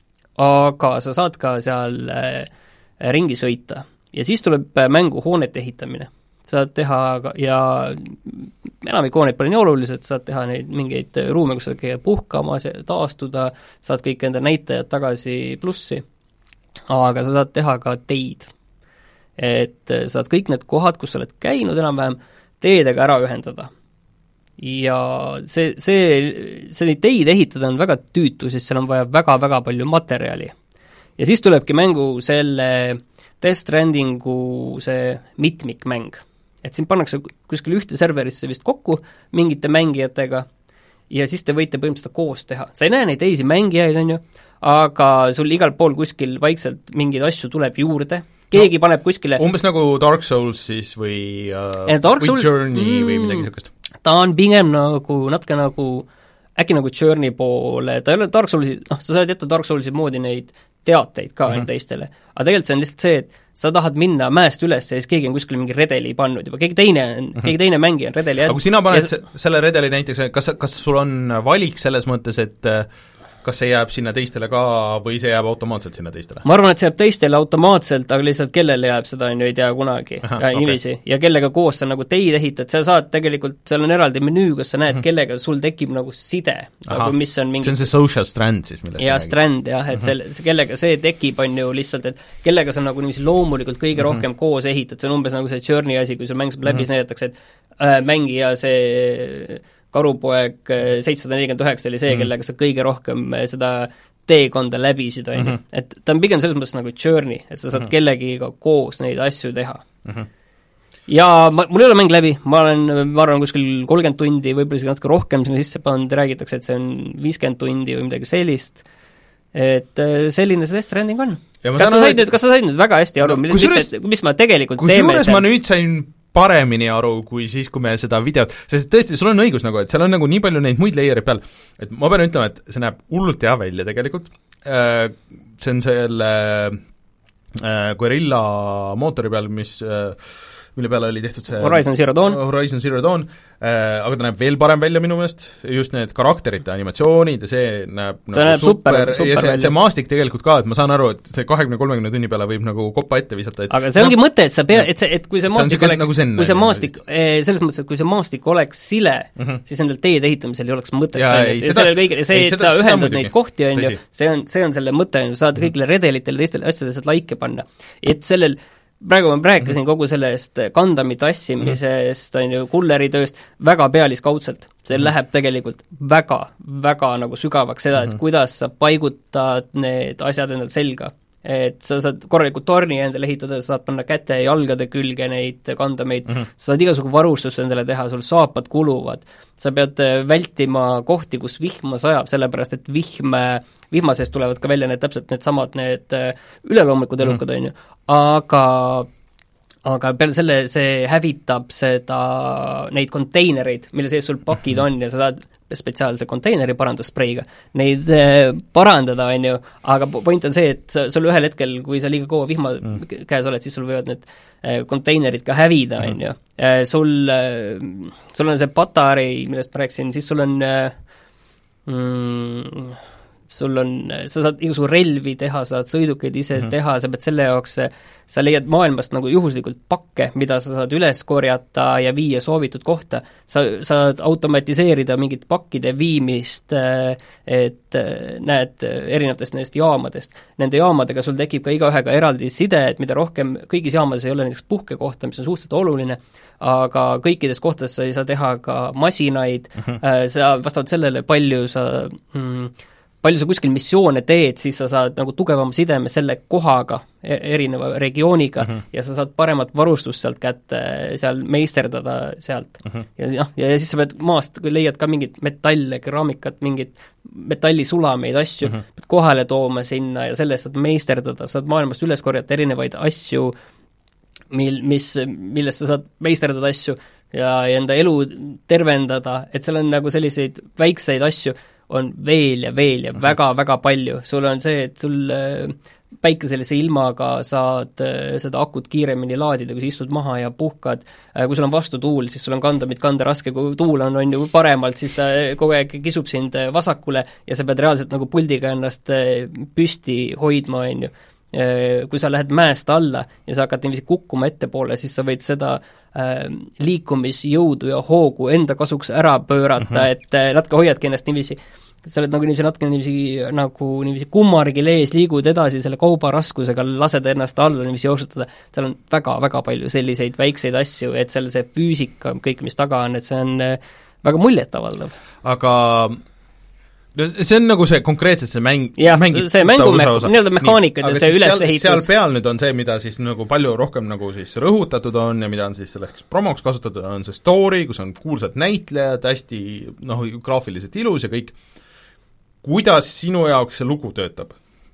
aga sa saad ka seal äh, ringi sõita. Ja siis tuleb mängu hoonete ehitamine. Saad teha ka, ja enamik hooneid pole nii olulised, saad teha neid mingeid ruume, kus saad käia puhkamas ja taastuda, saad kõik enda näitajad tagasi plussi, aga sa saad teha ka teid. Et saad kõik need kohad, kus sa oled käinud enam-vähem, teedega ära ühendada. Ja see, see, see neid teid ehitada on väga tüütu, sest seal on vaja väga-väga palju materjali. Ja siis tulebki mängu selle Death Strandingu see mitmikmäng. Et siin pannakse kuskil ühte serverisse vist kokku mingite mängijatega ja siis te võite põhimõtteliselt koos teha. Sa ei näe neid teisi mängijaid, on ju, aga sul igal pool kuskil vaikselt mingeid asju tuleb juurde, keegi no, paneb kuskile umbes nagu Dark Souls siis või, uh, Dark või Souls, Journey mm, või midagi niisugust. Ta on pigem nagu, natuke nagu äkki nagu Journey poole, ta ei ole Dark Soulsi, noh, sa saad jätta Dark Soulsi moodi neid teateid ka mm-hmm. teistele, aga tegelikult see on lihtsalt see, et sa tahad minna mäest üles ja siis keegi on kuskil mingi redeli pannud juba, keegi teine on mm-hmm., keegi teine mängija on redeli aga kui sina paned ja... selle redeli näiteks, kas, kas sul on valik selles mõttes, et kas see jääb sinna teistele ka või see jääb automaatselt sinna teistele? Ma arvan, et see jääb teistele automaatselt, aga lihtsalt kellele jääb seda, on ju, ei tea kunagi Aha, ja inimesi okay. ja kellega koos sa nagu teid ehitad, sa saad tegelikult, seal on eraldi menüü, kus sa näed, mm-hmm. kellega sul tekib nagu side, nagu mis on mingi see on see social strand siis, millest ja strand jah, et mm-hmm. selle, kellega see tekib, on ju lihtsalt, et kellega sa nagu niiviisi loomulikult kõige mm-hmm. rohkem koos ehitad, see on umbes nagu see Journey asi, kui sul mäng saab läbi mm-hmm. näidatakse, et äh, mängija see karupoeg seitsesada nelikümmend üheksa oli see mm-hmm., kellega sa kõige rohkem seda teekonda läbisid, on ju. Mm-hmm. Et ta on pigem selles mõttes nagu journey, et sa saad mm-hmm. kellegiga koos neid asju teha. Mm-hmm. Ja ma, mul ei ole mäng läbi, ma olen, ma arvan, kuskil kolmkümmend tundi, võib-olla isegi natuke rohkem sinna sisse pannud, räägitakse, et see on viiskümmend tundi või midagi sellist, et selline see Death Stranding on. Kas sa, said nüüd, kas sa said nüüd väga hästi aru, no, mis, mis, mis ma tegelikult kui teeme? Kusjuures ma nüüd sain paremini aru kui siis, kui me seda videot, sest tõesti, sul on õigus nagu, et seal on nagu nii palju neid muid layer'e peal, et ma pean ütlema, et see näeb hullult hea välja tegelikult, see on selle Guerrilla mootori peal, mis mille peale oli tehtud see Horizon Zero Dawn, Horizon Zero Dawn äh,, aga ta näeb veel parem välja minu meelest, just need karakterite animatsioonid ja see näeb ta nagu näeb super, super, super ja see, see maastik tegelikult ka, et ma saan aru, et see kahekümne kolmekümne tunni peale võib nagu koppa ette visata, et aga see ongi no, mõte, et sa pea, et see, et kui see maastik oleks, nagu kui see maastik, selles mõttes, et kui see maastik oleks sile mm-hmm., siis nendel teede ehitamisel ei oleks mõtet, sellel kõigil, see, et sa ühendad neid kohti, on ju, see on, see on selle mõte, on ju, saad kõigile redelitele teistele asjadele saad laike panna, et sellel praegu ma rääkisin mm-hmm. kogu sellest Gundami tassimisest, on ju, kulleritööst väga pealiskaudselt. See mm-hmm. läheb tegelikult väga, väga nagu sügavaks seda, et mm-hmm. kuidas sa paigutad need asjad endal selga. Et sa saad korralikult torni endale ehitada, sa saad panna käte ja jalgade külge neid Gundameid, mm-hmm. sa saad igasugu varustust endale teha, sul saapad kuluvad, sa pead vältima kohti, kus vihma sajab, sellepärast et vihm, vihma seest tulevad ka välja need täpselt need samad, need üleloomulikud elukad mm-hmm. on ju, aga aga peale selle see hävitab seda, neid konteinereid, mille sees sul pakid on ja sa saad spetsiaalse konteineri paranduspreiga neid eh, parandada, on ju, aga point on see, et sul ühel hetkel, kui sa liiga kaua vihma mm. käes oled, siis sul võivad need eh, konteinerid ka hävida, on ju. Eh, sul, eh, sul on see patarei, millest ma rääkisin, siis sul on eh, mm, sul on, sa saad igasugu relvi teha, saad sõidukeid ise mm-hmm. teha, sa pead selle jaoks, sa leiad maailmast nagu juhuslikult pakke, mida sa saad üles korjata ja viia soovitud kohta. Sa saad automatiseerida mingit pakkide viimist, et näed erinevatest nendest jaamadest. Nende jaamadega sul tekib ka igaühega eraldi side, et mida rohkem, kõigis jaamades ei ole näiteks puhkekohta, mis on suhteliselt oluline, aga kõikides kohtades sa ei saa teha ka masinaid mm-hmm., sa vastavalt sellele palju sa mm, palju sa kuskil missioone teed, siis sa saad nagu tugevama sideme selle kohaga, erineva regiooniga mm-hmm. ja sa saad paremat varustust sealt kätte, seal meisterdada sealt mm-hmm. ja, ja, ja siis sa pead maast, kui leiad ka mingit metalle, keraamikat, mingit metallisulameid, asju, mm-hmm. pead kohale tooma sinna ja sellest saad meisterdada, saad maailmast üles korjata erinevaid asju, mil, mis, millest sa saad meisterdada asju ja, ja enda elu tervendada, et seal on nagu selliseid väikseid asju, on veel ja veel ja väga-väga palju. Sul on see, et sul päikeselise ilmaga saad seda akut kiiremini laadida, kui sa istud maha ja puhkad, kui sul on vastu tuul, siis sul on kandumit kanda raske, kui tuul on, on ju paremalt, siis kogu aeg kisub sind vasakule ja sa pead reaalselt nagu puldiga ennast püsti hoidma, on ju. Kui sa lähed mäest alla ja sa hakkad niiviisi kukkuma ettepoole, siis sa võid seda äh, liikumisjõudu ja hoogu enda kasuks ära pöörata, mm -hmm. et natuke hoiadki ennast niiviisi, sa oled nagu niiviisi natuke niiviisi, nagu niiviisi kummargil ees, liigud edasi selle kauba raskusega, lased ennast alla niiviisi jooksutada, seal on väga-väga palju selliseid väikseid asju, et seal see füüsika, kõik mis taga on, et see on väga muljetavaldav. Aga no see on nagu see konkreetselt see mäng, jah, see mängu me, nii-öelda mehaanikad ja see ülesehitus. seal peal nüüd on see, mida siis nagu palju rohkem nagu siis rõhutatud on ja mida on siis selleks promoks kasutatud, on see story, kus on kuulsad näitlejad, hästi noh, graafiliselt ilus ja kõik. Kuidas sinu jaoks see lugu töötab?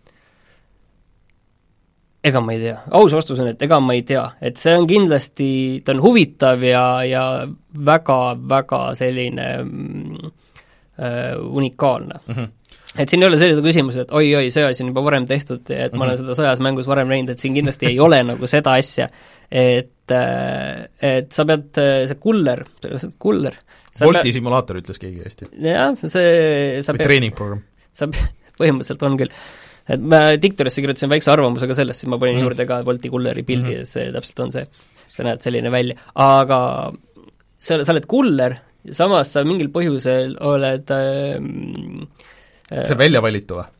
Ega ma ei tea. Aus vastus on, et ega ma ei tea. Et see on kindlasti, ta on huvitav ja, ja väga-väga selline mm, Uh, unikaalne mm. -hmm. Et siin ei ole sellise küsimus, et oi-oi, see asi on juba varem tehtud ja et mm -hmm. ma olen seda sõjas mängus varem näinud, et siin kindlasti ei ole nagu seda asja, et, et sa pead, see kuller, kuller Volti pead, simulaator ütles keegi hästi. jah, see sa või treeningprogramm. sa põhimõtteliselt on küll. Et ma Diktorisse kirjutasin väikse arvamusega sellest, siis ma panin mm -hmm. juurde ka Volti kulleri pildi mm -hmm. ja see täpselt on see, sa näed selline välja, aga sa, sa oled kuller, samas sa mingil põhjusel oled äh, see välja valitu või?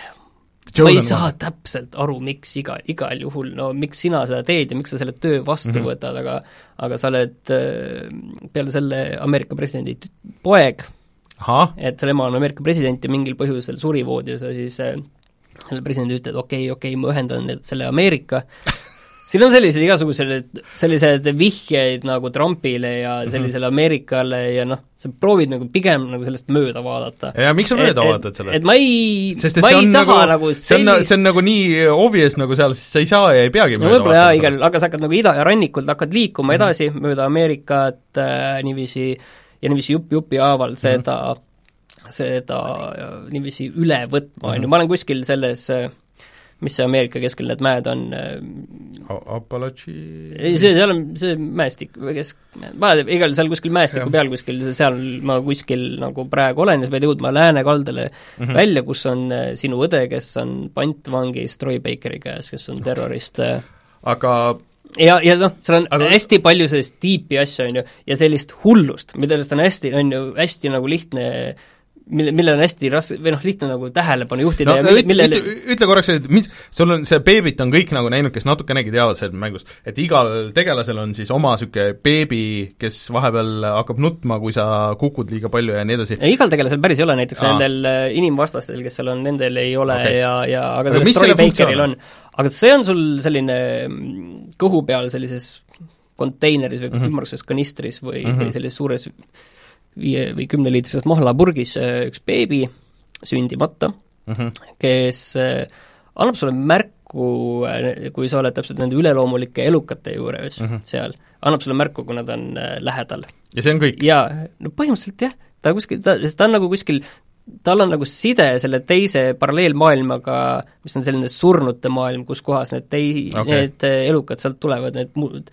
ma ei saa on. täpselt aru, miks iga, igal juhul, no miks sina seda teed ja miks sa selle töö vastu mm -hmm. võtad, aga aga sa oled äh, peale selle Ameerika presidendi poeg, Aha. et selle ema on Ameerika president ja mingil põhjusel surivood ja sa siis äh, selle presidendi ütled, okei, okei, ma ühendan selle Ameerika siin on sellised igasugused, sellised vihjeid nagu Trumpile ja sellisele Ameerikale ja noh, sa proovid nagu pigem nagu sellest mööda vaadata. ja miks sa mööda et, vaatad sellest? Et ma ei, ma ei taha nagu, nagu sellist... See on, see on nagu nii obvious nagu seal, siis sa ei saa ja ei peagi no, mööda vaadata. Jaa, igal, aga sa hakkad nagu ida- ja rannikult hakkad liikuma mm -hmm. edasi mööda Ameerikat äh, niiviisi ja niiviisi jupp-jupi haaval mm -hmm. seda, seda niiviisi üle võtma, on mm -hmm. ju, ma olen kuskil selles mis see Ameerika keskel need mäed on? Appalachi? ei, see, seal on see mäestik, kes, ma igal seal kuskil mäestiku peal kuskil, seal ma kuskil nagu praegu olen ja sa pead jõudma läänekaldale mm -hmm. välja, kus on sinu õde, kes on pantvangis Troy Bakeri käes, kes on terrorist. Aga ja, ja noh, seal on aga... hästi palju sellist tiipi asja, on ju, ja sellist hullust, millest on hästi, on ju, hästi nagu lihtne mille, millel on hästi raske, või noh, lihtne nagu tähelepanu juhtida no, ja mille, mille... ütle, ütle korraks, et mis, sul on see beebit on kõik nagu näinud, kes natukenegi teavad selles mängus, et igal tegelasel on siis oma niisugune beebi, kes vahepeal hakkab nutma, kui sa kukud liiga palju ja nii edasi. ja igal tegelasel päris ei ole, näiteks Aa. nendel inimvastastel, kes seal on, nendel ei ole okay. ja, ja aga selles Troy Bakeril on. Aga see on sul selline kõhu peal sellises konteineris või mm -hmm. ümmarguses kanistris või, mm -hmm. või sellises suures viie või kümneliitrises mahlapurgis üks beebi sündimata mm, -hmm. kes annab sulle märku, kui sa oled täpselt nende üleloomulike elukate juures mm -hmm. seal, annab sulle märku, kui nad on lähedal. ja see on kõik? jaa, no põhimõtteliselt jah, ta kuskil, ta, ta on nagu kuskil, tal on nagu side selle teise paralleelmaailmaga, mis on selline surnute maailm, kus kohas need tei-, okay. need elukad sealt tulevad, need muud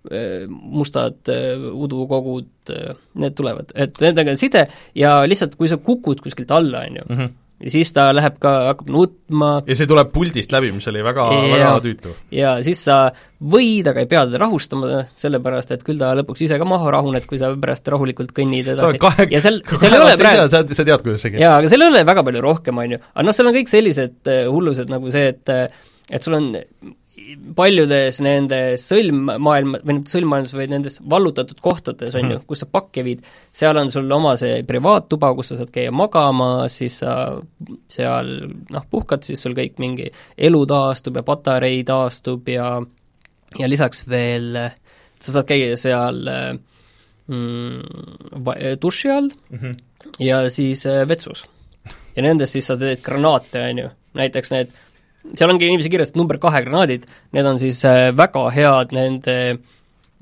mustad udukogud, need tulevad, et nendega on side ja lihtsalt kui sa kukud kuskilt alla, on ju mm, -hmm. ja siis ta läheb ka, hakkab nutma ja see tuleb puldist läbi, mis oli väga, väga tüütu. ja siis sa võid, aga ei pea teda rahustama, sellepärast et küll ta lõpuks ise ka maha rahuned, kui sa pärast rahulikult kõnnid edasi. Kahe, ja seal, seal ei ole praegu sa, sa tead, kuidas see käib. jaa, aga seal ei ole väga palju rohkem, on ju. aga noh, seal on kõik sellised hullused nagu see, et et sul on paljudes nende sõlmmaailma, või sõlmmaailmas või nendes vallutatud kohtades, on ju, kus sa pakke viid, seal on sul oma see privaattuba, kus sa saad käia magama, siis sa seal noh, puhkad, siis sul kõik mingi elu taastub ja patarei taastub ja ja lisaks veel sa saad käia seal mm, duši all mm -hmm. ja siis vetsus. ja nendes siis sa teed granaate, on ju, näiteks need seal ongi inimesi kirjas, et number kahe granaadid, need on siis väga head nende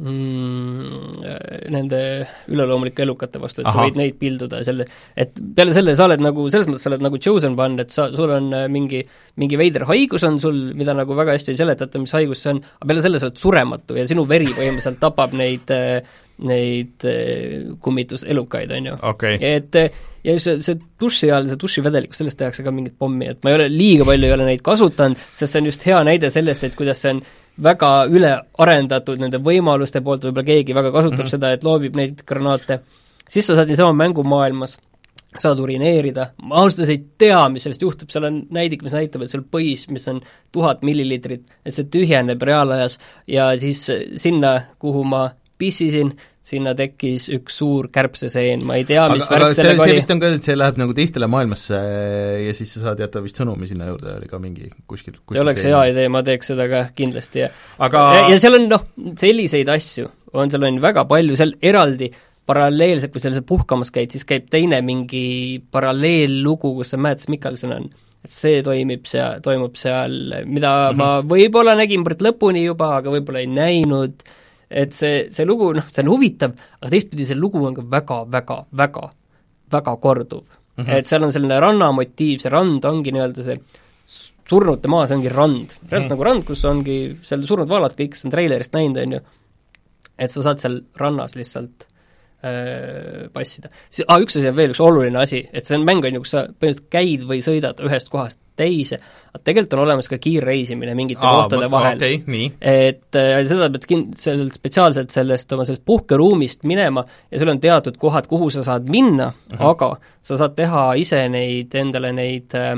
mm, nende üleloomulike elukate vastu, et Aha. sa võid neid pilduda selle, et peale selle sa oled nagu, selles mõttes sa oled nagu chosen one, et sa, sul on mingi, mingi veider haigus on sul, mida nagu väga hästi ei seletata, mis haigus see on, aga peale selle sa oled surematu ja sinu veri põhimõtteliselt tapab neid, neid kummituselukaid, on ju okay.. et ja see, see duši all, see dušivedelik, sellest tehakse ka mingit pommi, et ma ei ole, liiga palju ei ole neid kasutanud, sest see on just hea näide sellest, et kuidas see on väga üle arendatud nende võimaluste poolt, võib-olla keegi väga kasutab mm -hmm. seda, et loobib neid granaate, siis sa saad niisama mängumaailmas, saad urineerida, ma ausalt öeldes ei tea, mis sellest juhtub, seal on näidik, mis näitab, et sul põis, mis on tuhat milliliitrit, et see tühjeneb reaalajas ja siis sinna, kuhu ma pissisin, sinna tekkis üks suur kärbseseen, ma ei tea, mis aga, värk sellega oli. See vist on ka, et see läheb nagu teistele maailmasse ja siis sa saad jätta vist sõnumi sinna juurde, oli ka mingi kuskil, kuskil see oleks hea idee, ma teeks seda ka kindlasti ja aga ja, ja seal on noh, selliseid asju, on seal on väga palju, seal eraldi paralleelselt, kui seal puhkamas käid, siis käib teine mingi paralleellugu, kus see Mads Mikkelson on, et see toimib seal, toimub seal, mida mm -hmm. ma võib-olla nägin pärit lõpuni juba, aga võib-olla ei näinud, et see, see lugu, noh, see on huvitav, aga teistpidi see lugu on ka väga, väga, väga, väga korduv mm. -hmm. et seal on selline rannamotiiv, see rand ongi nii-öelda see surnute maa, see ongi rand. Reaalselt mm -hmm. nagu rand, kus ongi seal surnud vaalad, kõik, kes on treilerist näinud, on ju, et sa saad seal rannas lihtsalt äh, passida. Ah, üks asi on veel, üks oluline asi, et see on mäng, on ju, kus sa põhimõtteliselt käid või sõidad ühest kohast teise, aga tegelikult on olemas ka kiirreisimine mingite Aa, kohtade ma, vahel. Okay, nii. Et äh, seda pead kind-, seal spetsiaalselt sellest oma sellest puhkeruumist minema ja sul on teatud kohad, kuhu sa saad minna uh, -huh. aga sa saad teha ise neid, endale neid äh,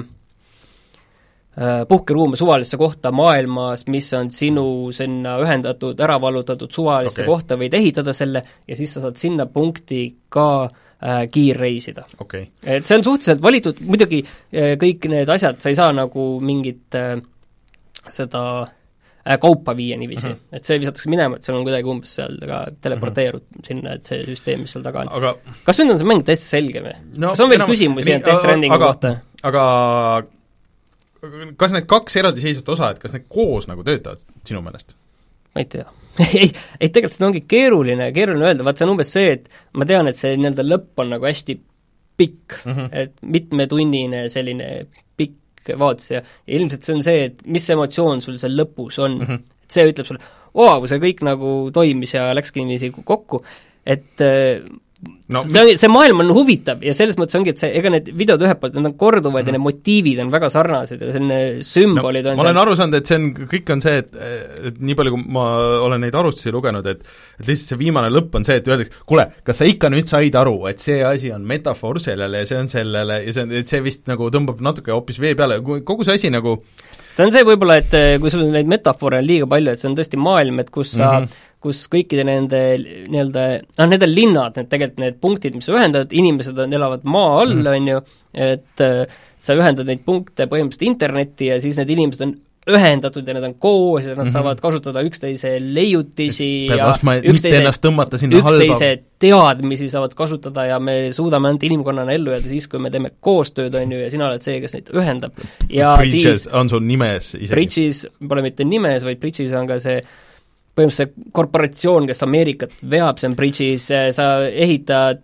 puhkeruume suvalisse kohta maailmas, mis on sinu sinna ühendatud, ära vallutatud suvalisse okay. kohta, võid ehitada selle ja siis sa saad sinna punkti ka äh, kiirreisida okay.. et see on suhteliselt valitud, muidugi äh, kõik need asjad, sa ei saa nagu mingit äh, seda äh, kaupa viia niiviisi mm, -hmm. et see visatakse minema, et seal on kuidagi umbes seal ka teleporteerud mm -hmm. sinna, et see süsteem, mis seal taga on aga.... kas nüüd on see mäng täiesti selge või no,? kas on veel enam, küsimusi Death Strandingu kohta? aga kas need kaks eraldiseisvat osa, et kas need koos nagu töötavad sinu meelest? ma ei tea ei, ei tegelikult seda ongi keeruline, keeruline öelda, vaat see on umbes see, et ma tean, et see nii-öelda lõpp on nagu hästi pikk mm, -hmm. et mitmetunnine selline pikk vaatus ja ilmselt see on see, et mis emotsioon sul seal lõpus on mm, -hmm. et see ütleb sulle, oo, see kõik nagu toimis ja läkski niiviisi kokku, et no, see, mis... see maailm on huvitav ja selles mõttes ongi, et see, ega need videod ühelt poolt, need on korduvad mm -hmm. ja need motiivid on väga sarnased ja selline sümbolid no, on ma olen seal... aru saanud, et see on, kõik on see, et, et nii palju, kui ma olen neid arvustusi lugenud, et et lihtsalt see viimane lõpp on see, et öeldakse, kuule, kas sa ikka nüüd said aru, et see asi on metafoor sellele ja see on sellele ja see on, et see vist nagu tõmbab natuke hoopis vee peale, kogu see asi nagu see on see võib-olla, et kui sul neid metafoore on liiga palju, et see on tõesti maailm, et kus sa mm -hmm. kus kõikide nende nii-öelda, noh, need on linnad, need tegelikult need punktid, mis sa ühendad, inimesed on, elavad maa all mm., on ju, et äh, sa ühendad neid punkte põhimõtteliselt internetti ja siis need inimesed on ühendatud ja need on koos ja nad mm -hmm. saavad kasutada üksteise leiutisi peab ja üksteise, üksteise teadmisi saavad kasutada ja me suudame ainult inimkonnana ellu jääda siis, kui me teeme koostööd, on ju, ja sina oled see, kes neid ühendab. ja Bridges siis on sul nimes isegi? Bridges pole mitte nimes, vaid Bridges on ka see põhimõtteliselt see korporatsioon, kes Ameerikat veab, see on Bridges, sa ehitad,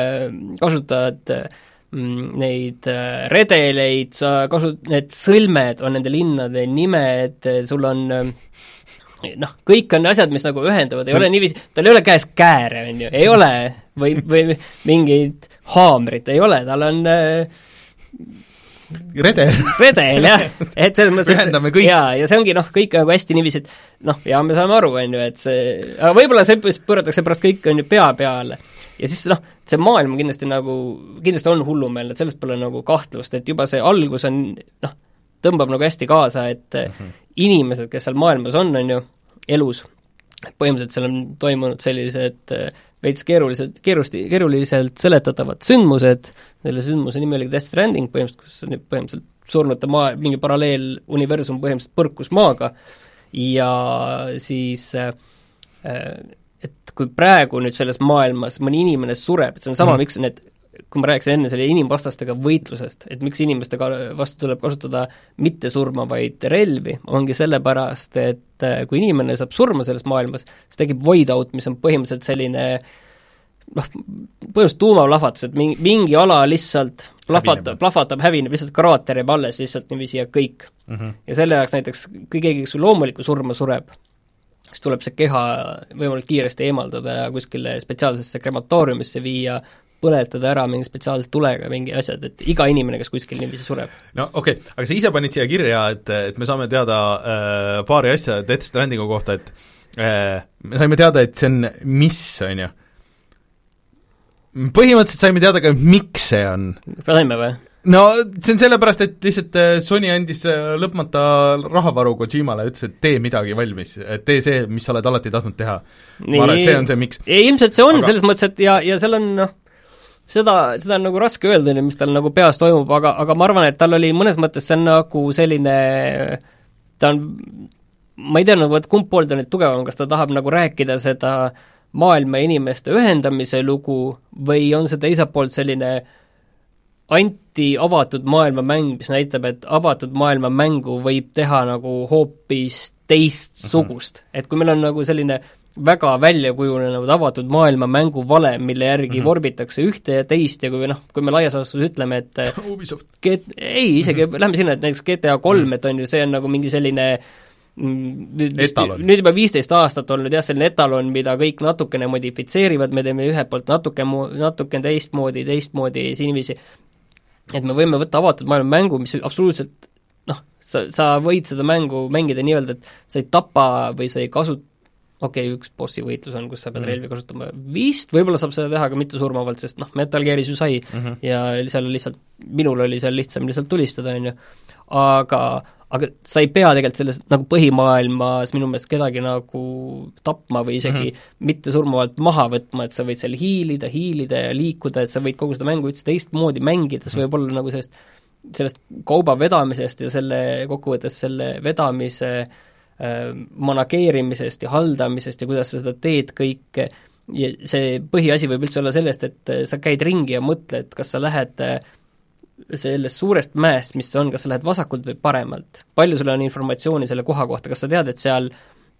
kasutad neid redeleid, sa kasut-, need sõlmed on nende linnade nimed, sul on noh, kõik on asjad, mis nagu ühendavad, ei ole niiviisi, tal ei ole käes kääre, on ju, ei ole, või, või mingid haamrit, ei ole, tal on redel. redel, jah, et selles mõttes ühendame kõik. jaa, ja see ongi noh, kõik nagu hästi niiviisi, et noh, ja me saame aru, on ju, et see, aga võib-olla see pööratakse pärast kõik, on ju, pea peale. Ja siis noh, see maailm kindlasti nagu, kindlasti on hullumeelne, et sellest pole nagu kahtlust, et juba see algus on, noh, tõmbab nagu hästi kaasa, et mm -hmm. inimesed, kes seal maailmas on, on ju, elus, põhimõtteliselt seal on toimunud sellised veits keerulised, keerusti, keeruliselt seletatavad sündmused, selle sündmuse nimi oli Death Stranding põhimõtteliselt, kus põhimõtteliselt surnute maa, mingi paralleeluniversum põhimõtteliselt põrkus maaga ja siis äh, et kui praegu nüüd selles maailmas mõni inimene sureb, et see on sama mm., miks need kui ma rääkisin enne selle inimvastastega võitlusest, et miks inimestega vastu tuleb kasutada mitte surmavaid relvi, ongi sellepärast, et kui inimene saab surma selles maailmas, siis tekib void out, mis on põhimõtteliselt selline noh, põhimõtteliselt tuumaplahvatus, et mingi, mingi ala lihtsalt plahvatab, plahvatab, hävineb, lihtsalt kraater jääb alles lihtsalt niiviisi ja kõik mm. -hmm. ja selle jaoks näiteks, kui keegi loomulikku surma sureb, siis tuleb see keha võimalikult kiiresti eemaldada ja kuskile spetsiaalsesse krematooriumisse viia, põletada ära mingi spetsiaalse tulega mingi asjad, et iga inimene, kes kuskil niiviisi sureb. No okei okay., aga sa ise panid siia kirja, et, et me saame teada äh, paari asja Death Strandingu kohta, et äh, me saime teada, et see on mis, on ju? Põhimõtteliselt saime teada ka, miks see on. Saime või? No see on sellepärast, et lihtsalt Sony andis lõpmata rahavaru Kojimale, ütles, et tee midagi valmis, et tee see, mis sa oled alati tahtnud teha. ma arvan, et see on see, miks. Ilmselt see on aga... selles mõttes, et ja, ja seal on noh, seda, seda on nagu raske öelda, mis tal nagu peas toimub, aga, aga ma arvan, et tal oli mõnes mõttes see on nagu selline, ta on, ma ei tea nagu, et kumb pool ta nüüd tugevam, kas ta tahab nagu rääkida seda maailma inimeste ühendamise lugu või on see teiselt poolt selline anti-avatud maailma mäng, mis näitab, et avatud maailma mängu võib teha nagu hoopis teistsugust. Mm-hmm. Et kui meil on nagu selline väga välja kujunenud avatud maailma mängu valem, mille järgi mm-hmm. vorbitakse ühte ja teist ja kui noh, kui me laias laastus ütleme, et Ubisoft. Get, ei, isegi mm-hmm. lähme sinna, et näiteks G T A kolm mm-hmm., et on ju, see on nagu mingi selline nüüd, nüüd juba viisteist aastat olnud jah, selline etalon, mida kõik natukene modifitseerivad, me teeme ühelt poolt natuke, natuke teistmoodi, teistmoodi siinviisi, et me võime võtta avatud maailma mängu, mis absoluutselt noh, sa, sa võid seda mängu mängida nii-öelda, et sa ei tapa või sa ei kasut-, okei okay,, üks bossi võitlus on, kus sa pead mm. relvi kasutama, vist võib-olla saab seda teha ka mitte surmavalt, sest noh, Metal Gearis ju sai mm -hmm. ja seal lihtsalt, minul oli seal lihtsam lihtsalt tulistada, on ju, aga aga sa ei pea tegelikult selles nagu põhimaailmas minu meelest kedagi nagu tapma või isegi mm -hmm. mitte surmavalt maha võtma, et sa võid seal hiilida, hiilida ja liikuda, et sa võid kogu seda mängu üldse teistmoodi mängida, see võib olla nagu sellest, sellest kauba vedamisest ja selle kokkuvõttes selle vedamise äh, manageerimisest ja haldamisest ja kuidas sa seda teed kõike, ja see põhiasi võib üldse olla sellest, et sa käid ringi ja mõtled, kas sa lähed äh, sellest suurest mäest, mis see on, kas sa lähed vasakult või paremalt, palju sul on informatsiooni selle koha kohta, kas sa tead, et seal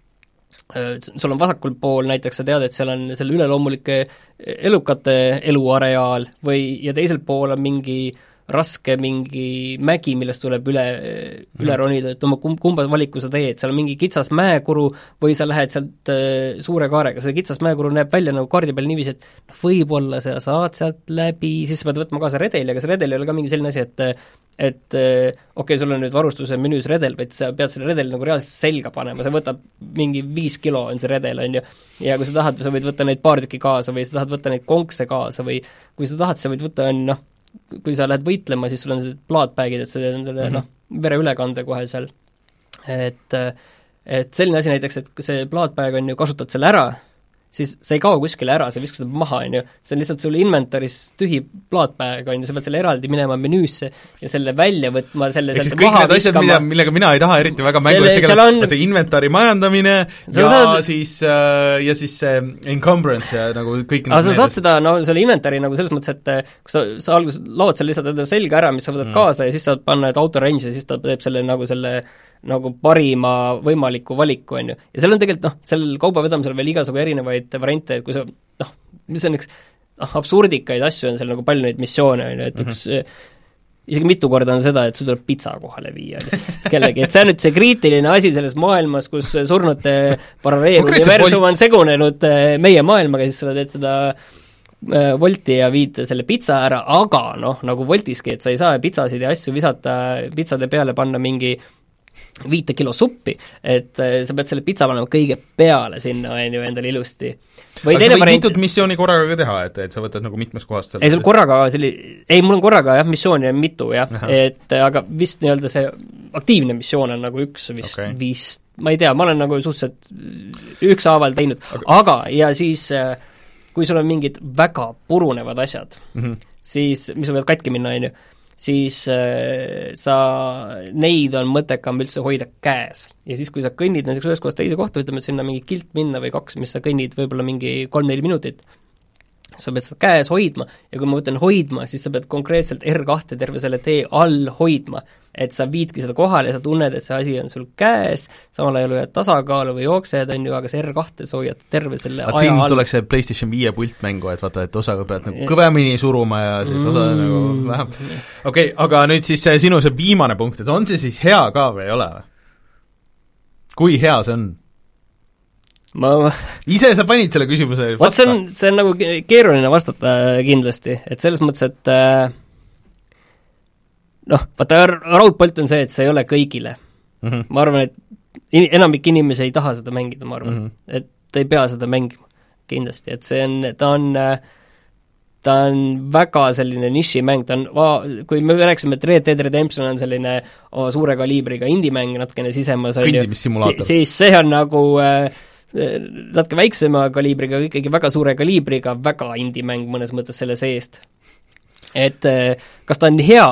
sul on vasakul pool näiteks, sa tead, et seal on selle üleloomulike elukate eluareaal või, ja teisel pool on mingi raske mingi mägi, millest tuleb üle, üle ronida, et oma kumba valiku sa teed, seal on mingi kitsas mäekuru või sa lähed sealt äh, suure kaarega, see kitsas mäekuru näeb välja nagu kaardi peal niiviisi, et noh, võib-olla sa saad sealt läbi, siis sa pead võtma kaasa redeli, aga see redel ei ole ka mingi selline asi, et et okei okay,, sul on nüüd varustuse menüüs redel, vaid sa pead selle redeli nagu reaalselt selga panema, see võtab mingi viis kilo on see redel, on ju, ja kui sa tahad, sa võid võtta neid paar tükki kaasa või sa tahad võtta neid konkse kaasa või kui sa tahad, sa võid võtta, noh, kui sa lähed võitlema, siis sul on sellised plaatbagid, et sa teed endale mm -hmm. noh, vereülekande kohe seal. Et, et selline asi näiteks, et kui see plaatbag on ju, kasutad selle ära, siis sa ei kao kuskile ära, sa viskad seda maha, on ju, see on lihtsalt sul inventaris tühi plaatbag, on ju, sa pead selle eraldi minema menüüsse ja selle välja võtma, selle ehk siis kõik need asjad, mida, millega mina ei taha eriti väga mängus tegeleda, on... inventari majandamine ja saad... siis äh, ja siis see encumbrance ja nagu kõik aga sa saad seda, no selle inventari nagu selles mõttes, et kui sa, sa alguses laod seal lihtsalt enda selga ära, mis sa võtad mm. kaasa ja siis saad panna, et auto range ja siis ta teeb selle nagu selle nagu parima võimaliku valiku, on ju. ja seal on tegelikult noh, sellel kaubavedamisel veel igasugu erinevaid variante, et kui sa noh, mis on üks noh, absurdikaid asju on seal nagu palju neid missioone, on ju, et üks mm -hmm. isegi mitu korda on seda, et sul tuleb pitsa kohale viia kellegi, et see on nüüd see kriitiline asi selles maailmas, kus surnute paralleeluniversum on segunenud meie maailmaga, siis sa teed seda Wolti ja viid selle pitsa ära, aga noh, nagu Woltiski, et sa ei saa pitsasid ja asju visata, pitsade peale panna mingi viite kilo suppi, et sa pead selle pitsa panema kõige peale sinna, on ju, endale ilusti. või aga sa võid mitut missiooni korraga ka teha, et, et sa võtad nagu mitmest kohast ei, sul korraga selli-, ei, mul on korraga jah, missiooni on mitu jah, et aga vist nii-öelda see aktiivne missioon on nagu üks vist okay. vist, ma ei tea, ma olen nagu suhteliselt ükshaaval teinud okay., aga ja siis kui sul on mingid väga purunevad asjad mm, -hmm. siis, mis võivad katki minna, on ju, siis äh, sa, neid on mõttekam üldse hoida käes. Ja siis, kui sa kõnnid näiteks ühest kohast teise kohta, ütleme, et sinna mingi kilt minna või kaks, mis sa kõnnid võib-olla mingi kolm-neli minutit, sa pead seda käes hoidma ja kui ma mõtlen hoidma, siis sa pead konkreetselt R kahte terve selle tee all hoidma, et sa viidki seda kohale ja sa tunned, et see asi on sul käes, samal ajal hoiad tasakaalu või jooksed, on ju, aga see R kahte sa hoiad terve selle Vaat aja siin all. tuleks see PlayStation viie pult mängu, et vaata, et osaga pead nagu kõvemini suruma ja siis osa mm. nagu vähem. Okei, okay, aga nüüd siis see sinu see viimane punkt, et on see siis hea ka või ei ole? Kui hea see on? ma ise sa panid selle küsimuse vot see on, see on nagu keeruline vastata kindlasti, et selles mõttes, et noh, vaata raudpolt on see, et see ei ole kõigile mm. -hmm. ma arvan, et enamik inimesi ei taha seda mängida, ma arvan mm, -hmm. et ei pea seda mängima kindlasti, et see on, ta on ta on väga selline nišimäng, ta on, kui me rääkisime, et Red Dead Redemption on selline oma suure kaliibriga indie-mäng natukene sisemas, kõndimissimulaator, siis see on nagu äh, natuke väiksema kaliibriga, ikkagi väga suure kaliibriga, väga indie-mäng mõnes mõttes selle seest. Et kas ta on hea?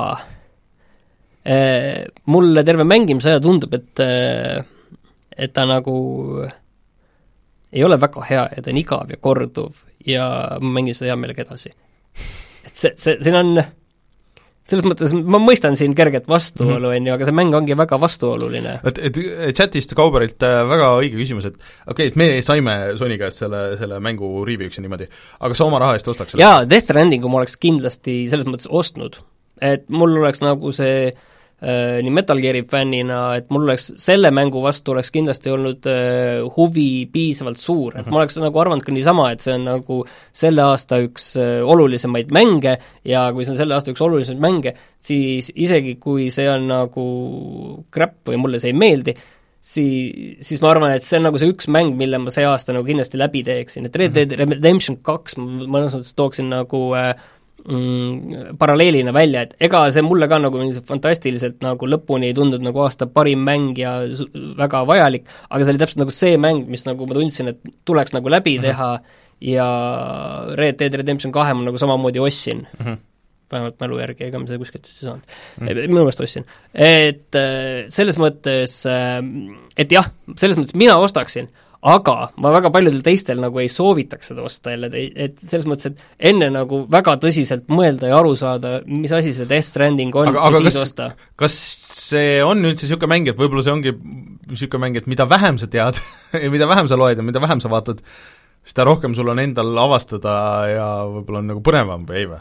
Mulle terve mängimise aja tundub, et et ta nagu ei ole väga hea ja ta on igav ja korduv ja ma mängin seda hea meelega edasi. Et see, see, siin on selles mõttes, ma mõistan siin kerget vastuolu, mm -hmm. on ju, aga see mäng ongi väga vastuoluline. Et, et chatist Kauberilt väga õige küsimus, et okei okay,, et me saime Sony käest selle, selle mängu review'ks ja niimoodi, aga sa oma raha eest ostaks selle? jaa, Death Strandingu ma oleks kindlasti selles mõttes ostnud, et mul oleks nagu see äh, nii Metal Geari fännina, et mul oleks selle mängu vastu oleks kindlasti olnud äh, huvi piisavalt suur, et ma oleks nagu arvanud ka niisama, et see on nagu selle aasta üks äh, olulisemaid mänge ja kui see on selle aasta üks olulisemaid mänge, siis isegi kui see on nagu crap või mulle see ei meeldi, Sii, siis ma arvan, et see on nagu see üks mäng, mille ma see aasta nagu kindlasti läbi teeksin, et Red Dead Redemption kaks ma mõnes mõttes tooksin nagu äh, mm, paralleelina välja, et ega see mulle ka nagu fantastiliselt nagu lõpuni ei tundunud nagu aasta parim mäng ja väga vajalik, aga see oli täpselt nagu see mäng, mis nagu ma tundsin, et tuleks nagu läbi mm -hmm. teha ja Red Dead Redemption kahe ma nagu samamoodi ostsin mm. -hmm. vähemalt mälu järgi, ega ma seda kuskilt ei saanud mm.. minu meelest ostsin. Et selles mõttes, et jah, selles mõttes mina ostaksin, aga ma väga paljudel teistel nagu ei soovitaks seda osta jälle, et selles mõttes, et enne nagu väga tõsiselt mõelda ja aru saada, mis asi see Death Stranding on, aga, aga ja siis kas, osta. kas see on üldse niisugune mäng, et võib-olla see ongi niisugune mäng, et mida vähem sa tead ja mida vähem sa loed ja mida vähem sa vaatad, seda rohkem sul on endal avastada ja võib-olla on nagu põnevam või ei või?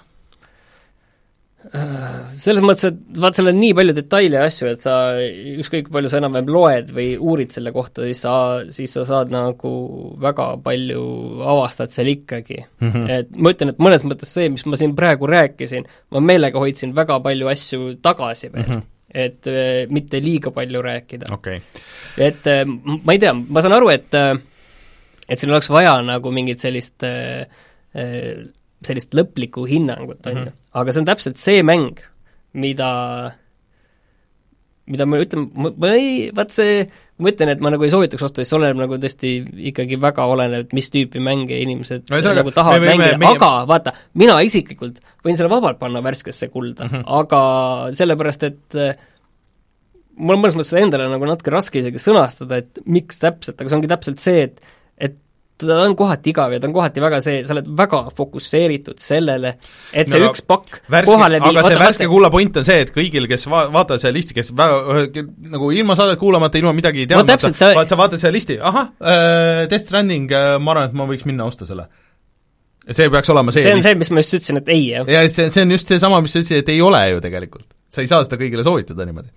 Selles mõttes, et vaat seal on nii palju detaile ja asju, et sa ükskõik palju sa enam-vähem loed või uurid selle kohta, siis sa, siis sa saad nagu väga palju avastad seal ikkagi mm. -hmm. Et ma ütlen, et mõnes mõttes see, mis ma siin praegu rääkisin, ma meelega hoidsin väga palju asju tagasi veel mm, -hmm. et äh, mitte liiga palju rääkida okay.. Et äh, ma ei tea, ma saan aru, et äh, et siin oleks vaja nagu mingit sellist äh, äh, sellist lõplikku hinnangut, on ju. Mm -hmm. Aga see on täpselt see mäng, mida mida ma ütlen, ma, ma ei, vaat see, ma ütlen, et ma nagu ei soovitaks osta, siis oleneb nagu tõesti ikkagi väga oleneb, mis tüüpi mänge inimesed no, nagu tahavad me, mängida, me, me, aga me... vaata, mina isiklikult võin selle vabalt panna värskesse kulda mm, -hmm. aga sellepärast, et mul on mõnes mõttes endale nagu natuke raske isegi sõnastada, et miks täpselt, aga see ongi täpselt see, et et ta on kohati igav ja ta on kohati väga see, sa oled väga fokusseeritud sellele, et see no, üks pakk värske, kohale viib, aga see värske vaata... kuula point on see, et kõigil, kes va-, vaatavad selle listi, kes väga, nagu ilma saadet kuulamata, ilma midagi teadmata no,, sa... vaat sa vaatad selle listi, ahah äh,, Death Stranding äh,, ma arvan, et ma võiks minna osta selle. See peaks olema see see on list. see, mis ma just ütlesin, et ei, jah. ja see, see on just seesama, mis sa ütlesid, et ei ole ju tegelikult. sa ei saa seda kõigile soovitada niimoodi.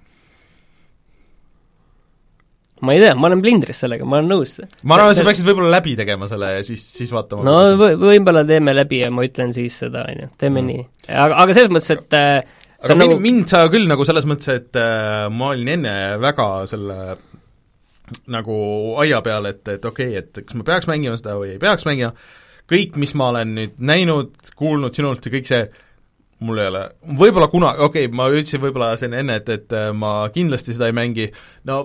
ma ei tea, ma olen blindris sellega, ma olen nõus. ma arvan, et sa peaksid võib-olla läbi tegema selle ja siis, siis vaatama. no võ- võib-olla teeme läbi ja ma ütlen siis seda, on ju, teeme mm. nii. aga, aga selles mõttes, et äh, aga mind, nagu... mind sa küll nagu selles mõttes, et äh, ma olin enne väga selle nagu aia peal, et, et okei okay,, et kas ma peaks mängima seda või ei peaks mängima, kõik, mis ma olen nüüd näinud, kuulnud sinult ja kõik see, mul ei ole, võib-olla kuna, okei okay,, ma ütlesin võib-olla siin enne, et, et ma kindlasti seda ei mängi, no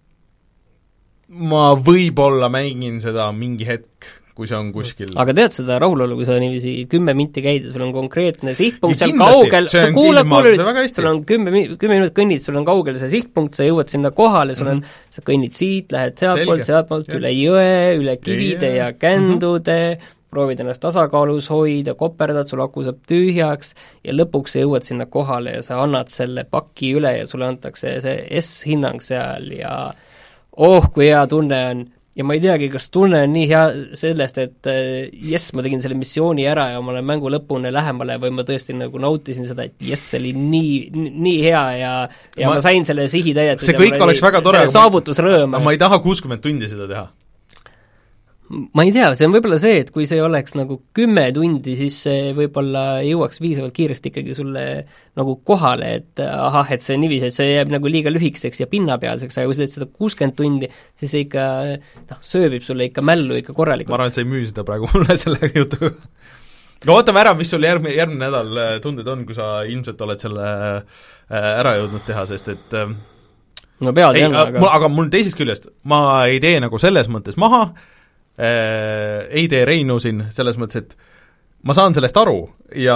ma võib-olla mängin seda mingi hetk, kui see on kuskil. aga tead seda rahulolu, kui sa niiviisi kümme minti käid ja sul on konkreetne sihtpunkt seal kaugel, kuule, kuule, sul on kümme, kümme minutit kõnnid, sul on kaugel see sihtpunkt, sa jõuad sinna kohale, sul on, mm-hmm. sa kõnnid siit, lähed sealtpoolt, sealtpoolt, üle jõe, üle kivide ja kändude mm, -hmm. proovid ennast tasakaalus hoida, koperdad, sul aku saab tühjaks ja lõpuks sa jõuad sinna kohale ja sa annad selle paki üle ja sulle antakse see S-hinnang seal ja oh, kui hea tunne on. Ja ma ei teagi, kas tunne on nii hea sellest, et jess, ma tegin selle missiooni ära ja ma olen mängu lõpuni lähemale või ma tõesti nagu nautisin seda, et jess, see oli nii, nii hea ja, ja ma, ma sain selle sihi täidetud. See kõik oleks väga tore, saavutusrõõm. Ma ei taha kuuskümmend tundi seda teha. Ma ei tea, see on võib-olla see, et kui see oleks nagu kümme tundi, siis see võib-olla jõuaks piisavalt kiiresti ikkagi sulle nagu kohale, et ahah, et see niiviisi, et see jääb nagu liiga lühikeseks ja pinnapealseks, aga kui sa teed seda kuuskümmend tundi, siis see ikka noh, sööbib sulle ikka mällu ikka korralikult. Ma arvan, et sa ei müü seda praegu mulle selle jutu. No ootame ära, mis sul järgmine, järgmine nädal tunded on, kui sa ilmselt oled selle ära jõudnud teha, sest et no pead jälle, aga aga mul teisest küljest, ma ei tee nagu selles mõttes maha, Äh, ei tee Reinu siin selles mõttes, et ma saan sellest aru ja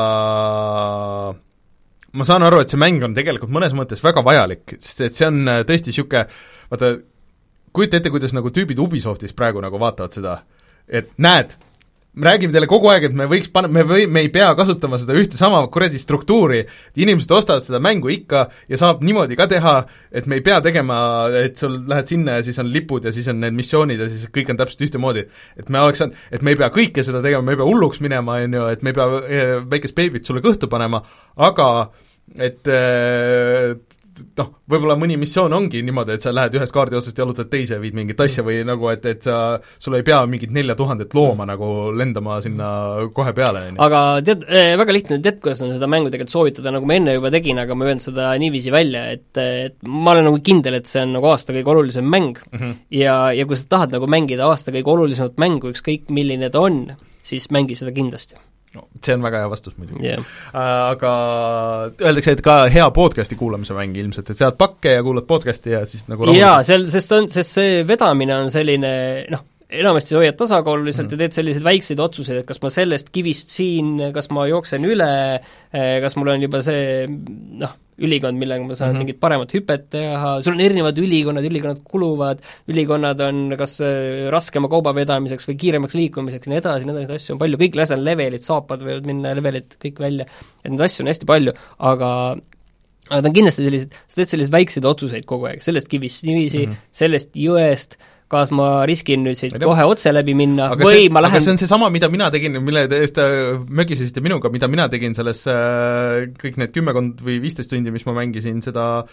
ma saan aru, et see mäng on tegelikult mõnes mõttes väga vajalik, sest et see on tõesti niisugune, vaata, kujuta ette, kuidas nagu tüübid Ubisoftis praegu nagu vaatavad seda, et näed, me räägime teile kogu aeg, et me võiks panna, me või, me ei pea kasutama seda ühte sama kuradi struktuuri, inimesed ostavad seda mängu ikka ja saab niimoodi ka teha, et me ei pea tegema, et sul lähed sinna ja siis on lipud ja siis on need missioonid ja siis kõik on täpselt ühtemoodi. Et me oleks, et me ei pea kõike seda tegema, me ei pea hulluks minema, on ju, et me ei pea väikest beebit sulle kõhtu panema, aga et noh, võib-olla mõni missioon ongi niimoodi, et sa lähed ühest kaardi otsast ja jalutad teise, viid mingit asja või nagu, et, et sa, sul ei pea mingit nelja tuhandet looma mm. nagu lendama sinna kohe peale. Aga tead, väga lihtne, tead, kuidas on seda mängu tegelikult soovitada, nagu ma enne juba tegin, aga ma öelnud seda niiviisi välja, et, et ma olen nagu kindel, et see on nagu aasta kõige olulisem mäng mm -hmm. ja, ja kui sa tahad nagu mängida aasta kõige olulisemat mängu, ükskõik milline ta on, siis mängi seda kindlasti. No, see on väga hea vastus muidugi yeah.. Aga öeldakse, et ka hea podcasti kuulamise mäng ilmselt, et vead pakke ja kuulad podcasti ja siis nagu jaa, sel-, sest on, sest see vedamine on selline noh, enamasti hoiad tasakaaluliselt mm. ja teed selliseid väikseid otsuseid, et kas ma sellest kivist siin, kas ma jooksen üle, kas mul on juba see noh, ülikond, millega ma saan mm-hmm. mingit paremat hüpet teha, sul on erinevad ülikonnad, ülikonnad kuluvad, ülikonnad on kas raskema kauba vedamiseks või kiiremaks liikumiseks ja nii edasi, nii edasi, asju on palju, kõik läsel levelid, saapad võivad minna levelid kõik välja, et neid asju on hästi palju, aga aga ta on kindlasti sellised, sa teed selliseid väikseid otsuseid kogu aeg, sellest kivist niiviisi mm-hmm., sellest jõest, kas ma riskin nüüd siit kohe otse läbi minna aga või see, ma lähen aga see on seesama, mida mina tegin, mille eest mögisesite minuga, mida mina tegin selles äh, kõik need kümmekond või viisteist tundi, mis ma mängisin seda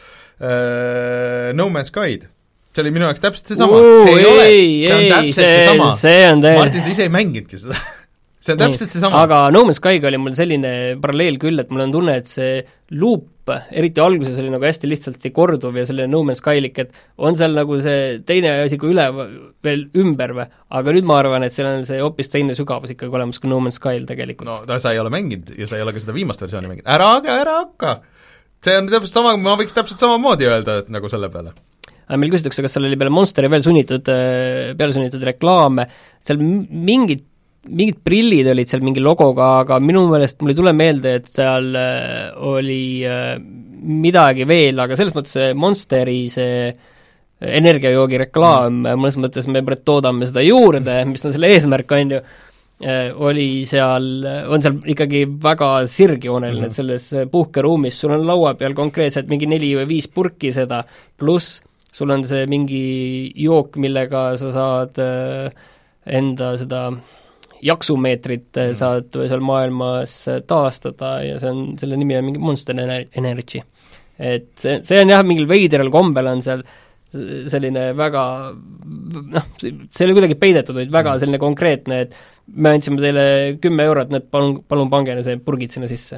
äh, No Man's Sky'd. See oli minu jaoks täpselt seesama. See ei, ei ole, see on täpselt see, seesama. See on te... Martin, sa ise ei mänginudki seda. See on täpselt seesama. Aga No Man's Sky'ga oli mul selline paralleel küll, et mul on tunne, et see loop, eriti alguses oli nagu hästi lihtsalt ei korduv ja selline No Man's Sky-lik, et on seal nagu see teine asi kui üle veel ümber või, aga nüüd ma arvan, et seal on see hoopis teine sügavus ikkagi olemas kui No Man's Sky'l tegelikult. No ta, sa ei ole mänginud ja sa ei ole ka seda viimast versiooni mänginud. Ära aga, ära hakka! See on täpselt sama, ma võiks täpselt samamoodi öelda, et nagu selle peale. Meil küsitakse, kas seal oli peale Monsteri veel sunnitud, peale sunnitud reklaame, seal mingid mingid prillid olid seal mingi logoga, aga minu meelest mul ei tule meelde, et seal äh, oli äh, midagi veel, aga selles mõttes see Monsteri see energiajoogi reklaam mm., mõnes mõttes me toodame seda juurde, mis on selle eesmärk, on ju, äh, oli seal, on seal ikkagi väga sirgjooneline mm., et selles puhkeruumis sul on laua peal konkreetselt mingi neli või viis purki seda, pluss sul on see mingi jook, millega sa saad äh, enda seda jaksumeetrit mm. saad seal maailmas taastada ja see on, selle nimi on mingi Monster Energy. Et see, see on jah, mingil veideral kombel on seal selline väga noh, see oli kuidagi peidetud, vaid väga selline konkreetne, et me andsime teile kümme eurot, need palun, palun pange see purgid sinna sisse.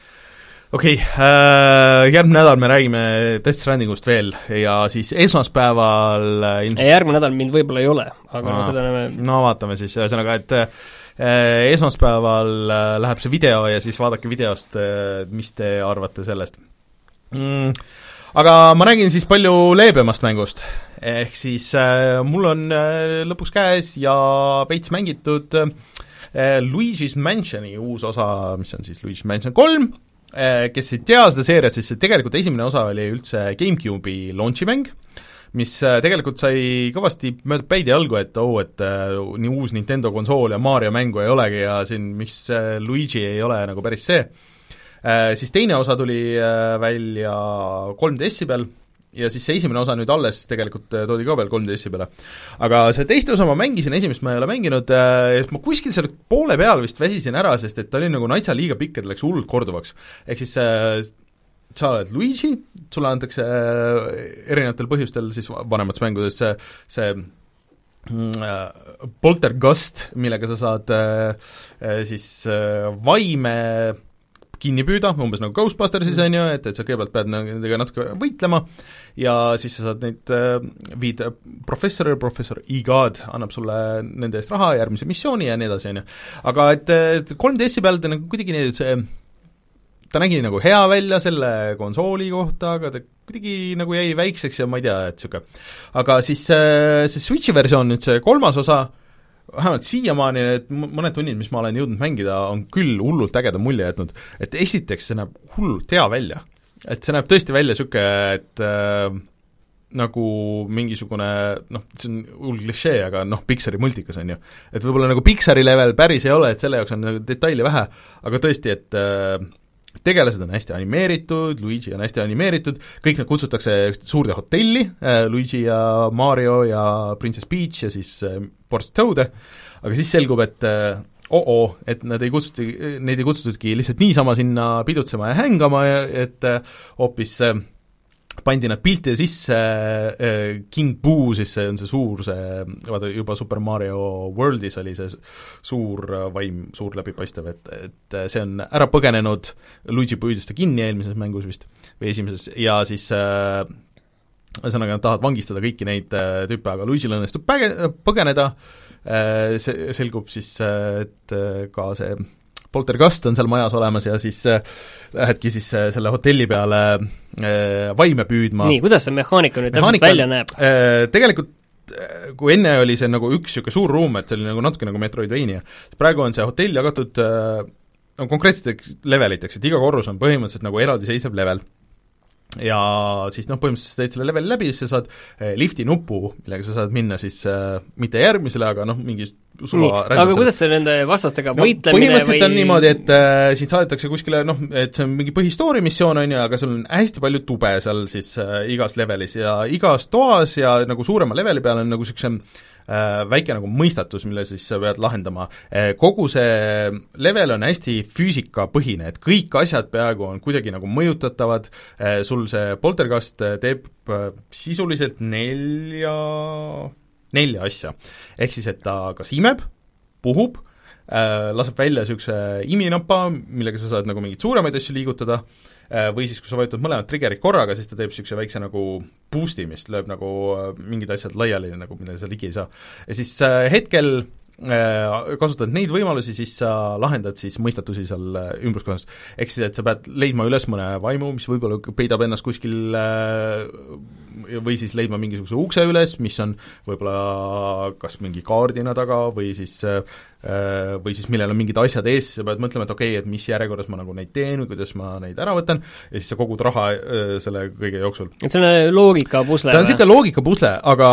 Okei okay, äh,, järgmine nädal me räägime Death Strandingust veel ja siis esmaspäeval ilmselt... järgmine nädal mind võib-olla ei ole, aga Aa, no seda näeme... No vaatame siis, ühesõnaga, et äh, esmaspäeval äh, läheb see video ja siis vaadake videost äh,, mis te arvate sellest mm,. Aga ma räägin siis palju leebemast mängust, ehk siis äh, mul on äh, lõpuks käes ja veits mängitud äh, Luigi's Mansioni uus osa, mis on siis Luigi's Mansion kolm, kes ei tea seda seeriat, siis tegelikult esimene osa oli üldse GameCube'i launchi mäng, mis tegelikult sai kõvasti mööda päid ja jalgu, et oh, et äh, nii uus Nintendo konsool ja Mario mängu ei olegi ja siin, mis äh, Luigi ei ole nagu päris see äh,, siis teine osa tuli äh, välja kolm D S-i peal ja siis see esimene osa nüüd alles tegelikult toodi ka veel kolm D S-i peale. Aga see teiste osa ma mängisin, esimest ma ei ole mänginud, äh, ma kuskil seal poole peal vist väsisin ära, sest et ta oli nagu natsa liiga pikk, et läks hullult korduvaks. Ehk siis äh, sa oled Luigi, sulle antakse äh, erinevatel põhjustel siis vanemates mängudes see, see äh, poltergust, millega sa saad äh, äh, siis äh, vaime kinni püüda, umbes nagu Ghostbustersis on ju, et, et sa kõigepealt pead nendega natuke võitlema ja siis sa saad neid äh, viid professor, professor E-God annab sulle nende eest raha, järgmise missiooni ja nii edasi, on ju. aga et, et kolm D S-i peal ta nagu kuidagi nii, see ta nägi nagu hea välja selle konsooli kohta, aga ta kuidagi nagu jäi väikseks ja ma ei tea, et niisugune. Aga siis see, see Switchi versioon, nüüd see kolmas osa, vähemalt siiamaani need mõned tunnid, mis ma olen jõudnud mängida, on küll hullult ägeda mulje jätnud. Et esiteks see näeb hullult hea välja. Et see näeb tõesti välja niisugune, et äh, nagu mingisugune, noh, see on hull klišee, aga noh, Pixari multikas on ju. Et võib-olla nagu Pixari level päris ei ole, et selle jaoks on nagu detaili vähe, aga tõesti, et äh, tegelased on hästi animeeritud, Luigi on hästi animeeritud, kõik nad kutsutakse suurde hotelli, äh, Luigi ja Mario ja Princess Peach ja siis äh, Boris Toad, aga siis selgub, et äh, oo, et nad ei kutsuti, neid ei kutsutudki lihtsalt niisama sinna pidutsema ja hängama, et äh, hoopis äh, pandi nad piltide sisse, äh, King Boo, siis see on see suur, see, vaata juba Super Mario Worldis oli see suur vaim, suur läbipaistev, et, et see on ära põgenenud, Luigi püüdis ta kinni eelmises mängus vist, või esimeses, ja siis äh, ühesõnaga nad tahavad vangistada kõiki neid äh, tüüpe, aga Luigil õnnestub päge-, põgeneda, äh, see selgub siis, et äh, ka see poltergust on seal majas olemas ja siis äh, lähedki siis äh, selle hotelli peale äh, vaime püüdma. Nii, kuidas see mehaanika nüüd täpselt välja näeb? Äh, tegelikult äh, kui enne oli see nagu üks niisugune suur ruum, et see oli nagu natuke nagu Metroidvania, praegu on see hotell jagatud äh, no, konkreetseteks leveliteks, et iga korrus on põhimõtteliselt nagu eraldiseisev level. Ja siis noh, põhimõtteliselt teed selle leveli läbi, siis sa saad äh, lifti nupu, millega sa saad minna siis äh, mitte järgmisele, aga noh, mingi suva nii, aga kuidas see nende vastastega no, võitlemine põhimõtteliselt või... on niimoodi, et äh, sind saadetakse kuskile, noh, et see on mingi põhistoori missioon, on ju, aga sul on hästi palju tube seal siis äh, igas levelis ja igas toas ja nagu suurema leveli peal on nagu niisuguse äh, väike nagu mõistatus, mille siis sa pead lahendama. Äh, kogu see level on hästi füüsikapõhine, et kõik asjad peaaegu on kuidagi nagu mõjutatavad, äh, sul see poltergust teeb äh, sisuliselt nelja nelja asja. Ehk siis, et ta kas imeb, puhub, äh, laseb välja niisuguse iminapa, millega sa saad nagu mingeid suuremaid asju liigutada, äh, või siis, kui sa vajutad mõlemad triggerid korraga, siis ta teeb niisuguse väikse nagu boost'i, mis lööb nagu mingid asjad laiali, nagu mille sa ligi ei saa. Ja siis äh, hetkel äh, kasutad neid võimalusi, siis sa lahendad siis mõistatusi seal ümbruskohas. Ehk siis, et sa pead leidma üles mõne vaimu, mis võib-olla peidab ennast kuskil äh, või siis leidma mingisuguse ukse üles, mis on võib-olla kas mingi kaardina taga või siis või siis millel on mingid asjad ees, sa pead mõtlema, et okei okay,, et mis järjekorras ma nagu neid teen või kuidas ma neid ära võtan ja siis sa kogud raha selle kõige jooksul. Et see on loogikapusle? Ta on niisugune loogikapusle, aga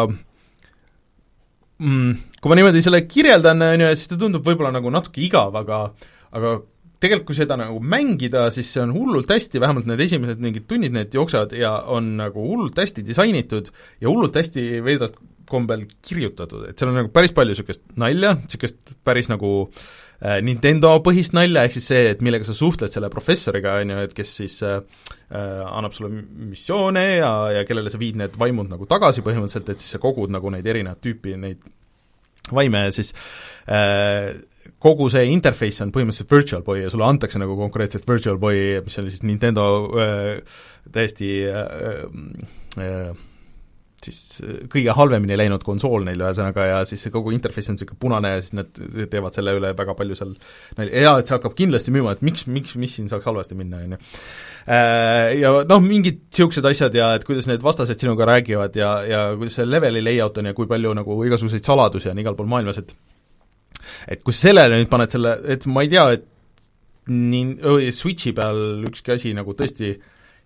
mm, kui ma niimoodi selle kirjeldan, siis ta tundub võib-olla nagu natuke igav, aga aga tegelikult kui seda nagu mängida, siis see on hullult hästi, vähemalt need esimesed mingid tunnid need jooksevad ja on nagu hullult hästi disainitud ja hullult hästi veidrat kombel kirjutatud, et seal on nagu päris palju niisugust nalja, niisugust päris nagu äh, Nintendo põhist nalja, ehk siis see, et millega sa suhtled selle professoriga, on ju, et kes siis äh, annab sulle missioone ja, ja kellele sa viid need vaimud nagu tagasi põhimõtteliselt, et siis sa kogud nagu neid erinevat tüüpi neid vaime, siis äh, kogu see interface on põhimõtteliselt Virtual Boy ja sulle antakse nagu konkreetselt Virtual Boy, mis oli siis Nintendo äh, täiesti äh, äh, siis kõige halvemini läinud konsool neil ühesõnaga ja siis see kogu interface on niisugune punane ja siis nad teevad selle üle väga palju seal ja et see hakkab kindlasti müüma, et miks, miks, mis siin saaks halvasti minna, on ju. Ja noh, mingid niisugused asjad ja et kuidas need vastased sinuga räägivad ja, ja kuidas see leveli layout on ja kui palju nagu igasuguseid saladusi on igal pool maailmas, et et kui sa sellele nüüd paned selle, et ma ei tea, et nii Switchi peal ükski asi nagu tõesti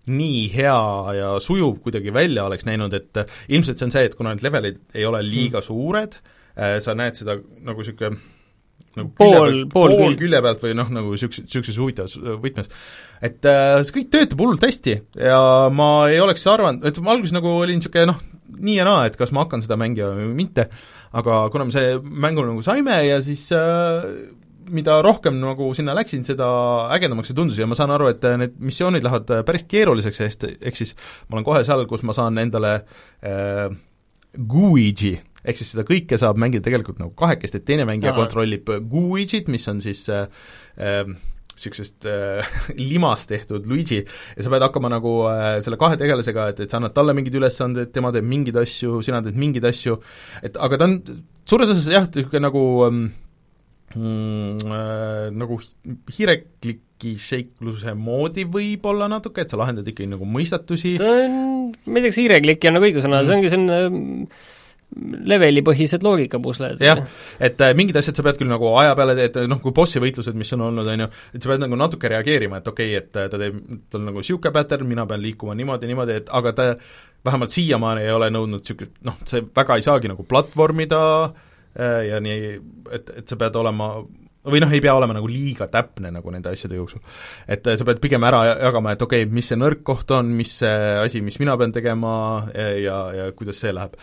nii hea ja sujuv kuidagi välja oleks näinud, et ilmselt see on see, et kuna need levelid ei ole liiga mm. suured, sa näed seda nagu niisugune nagu pool, pool, pool külje pealt või noh, nagu niisuguses, niisuguses huvitavas võtmes. Et äh, see kõik töötab hullult hästi ja ma ei oleks arvanud, et ma alguses nagu olin niisugune noh, nii ja naa, et kas ma hakkan seda mängima või mitte, aga kuna me see mängu nagu saime ja siis äh, mida rohkem nagu sinna läksin, seda ägedamaks see tundus ja ma saan aru, et need missioonid lähevad päris keeruliseks, ehk siis ma olen kohe seal, kus ma saan endale äh, Guigi, ehk siis seda kõike saab mängida tegelikult nagu kahekesti, et teine mängija Aha. kontrollib Guigit, mis on siis äh, äh, niisugusest äh, limast tehtud Luigi ja sa pead hakkama nagu äh, selle kahe tegelasega, et, et sa annad talle mingeid ülesanded, tema teeb mingeid asju, sina teed mingeid asju, et aga ta on suures osas jah, niisugune nagu ähm, Mm, äh, nagu hiirekliki seikluse moodi võib-olla natuke, et sa lahendad ikkagi nagu mõistatusi. ta on, ma ei tea, kas hiireklikki on nagu õige sõna mm., see ongi selline levelipõhised loogikapusled. jah, et äh, mingid asjad sa pead küll nagu aja peale, et noh, kui bossi võitlused, mis on olnud, on ju, et sa pead nagu natuke reageerima, et okei okay,, et ta teeb, ta on nagu niisugune pattern, mina pean liikuma niimoodi, niimoodi, et aga ta vähemalt siiamaani ei ole nõudnud niisugune, noh, see väga ei saagi nagu platvormida ja nii, et, et sa pead olema või noh, ei pea olema nagu liiga täpne nagu nende asjade jooksul. Et sa pead pigem ära jagama, et okei okay,, mis see nõrk koht on, mis see asi, mis mina pean tegema ja, ja kuidas see läheb.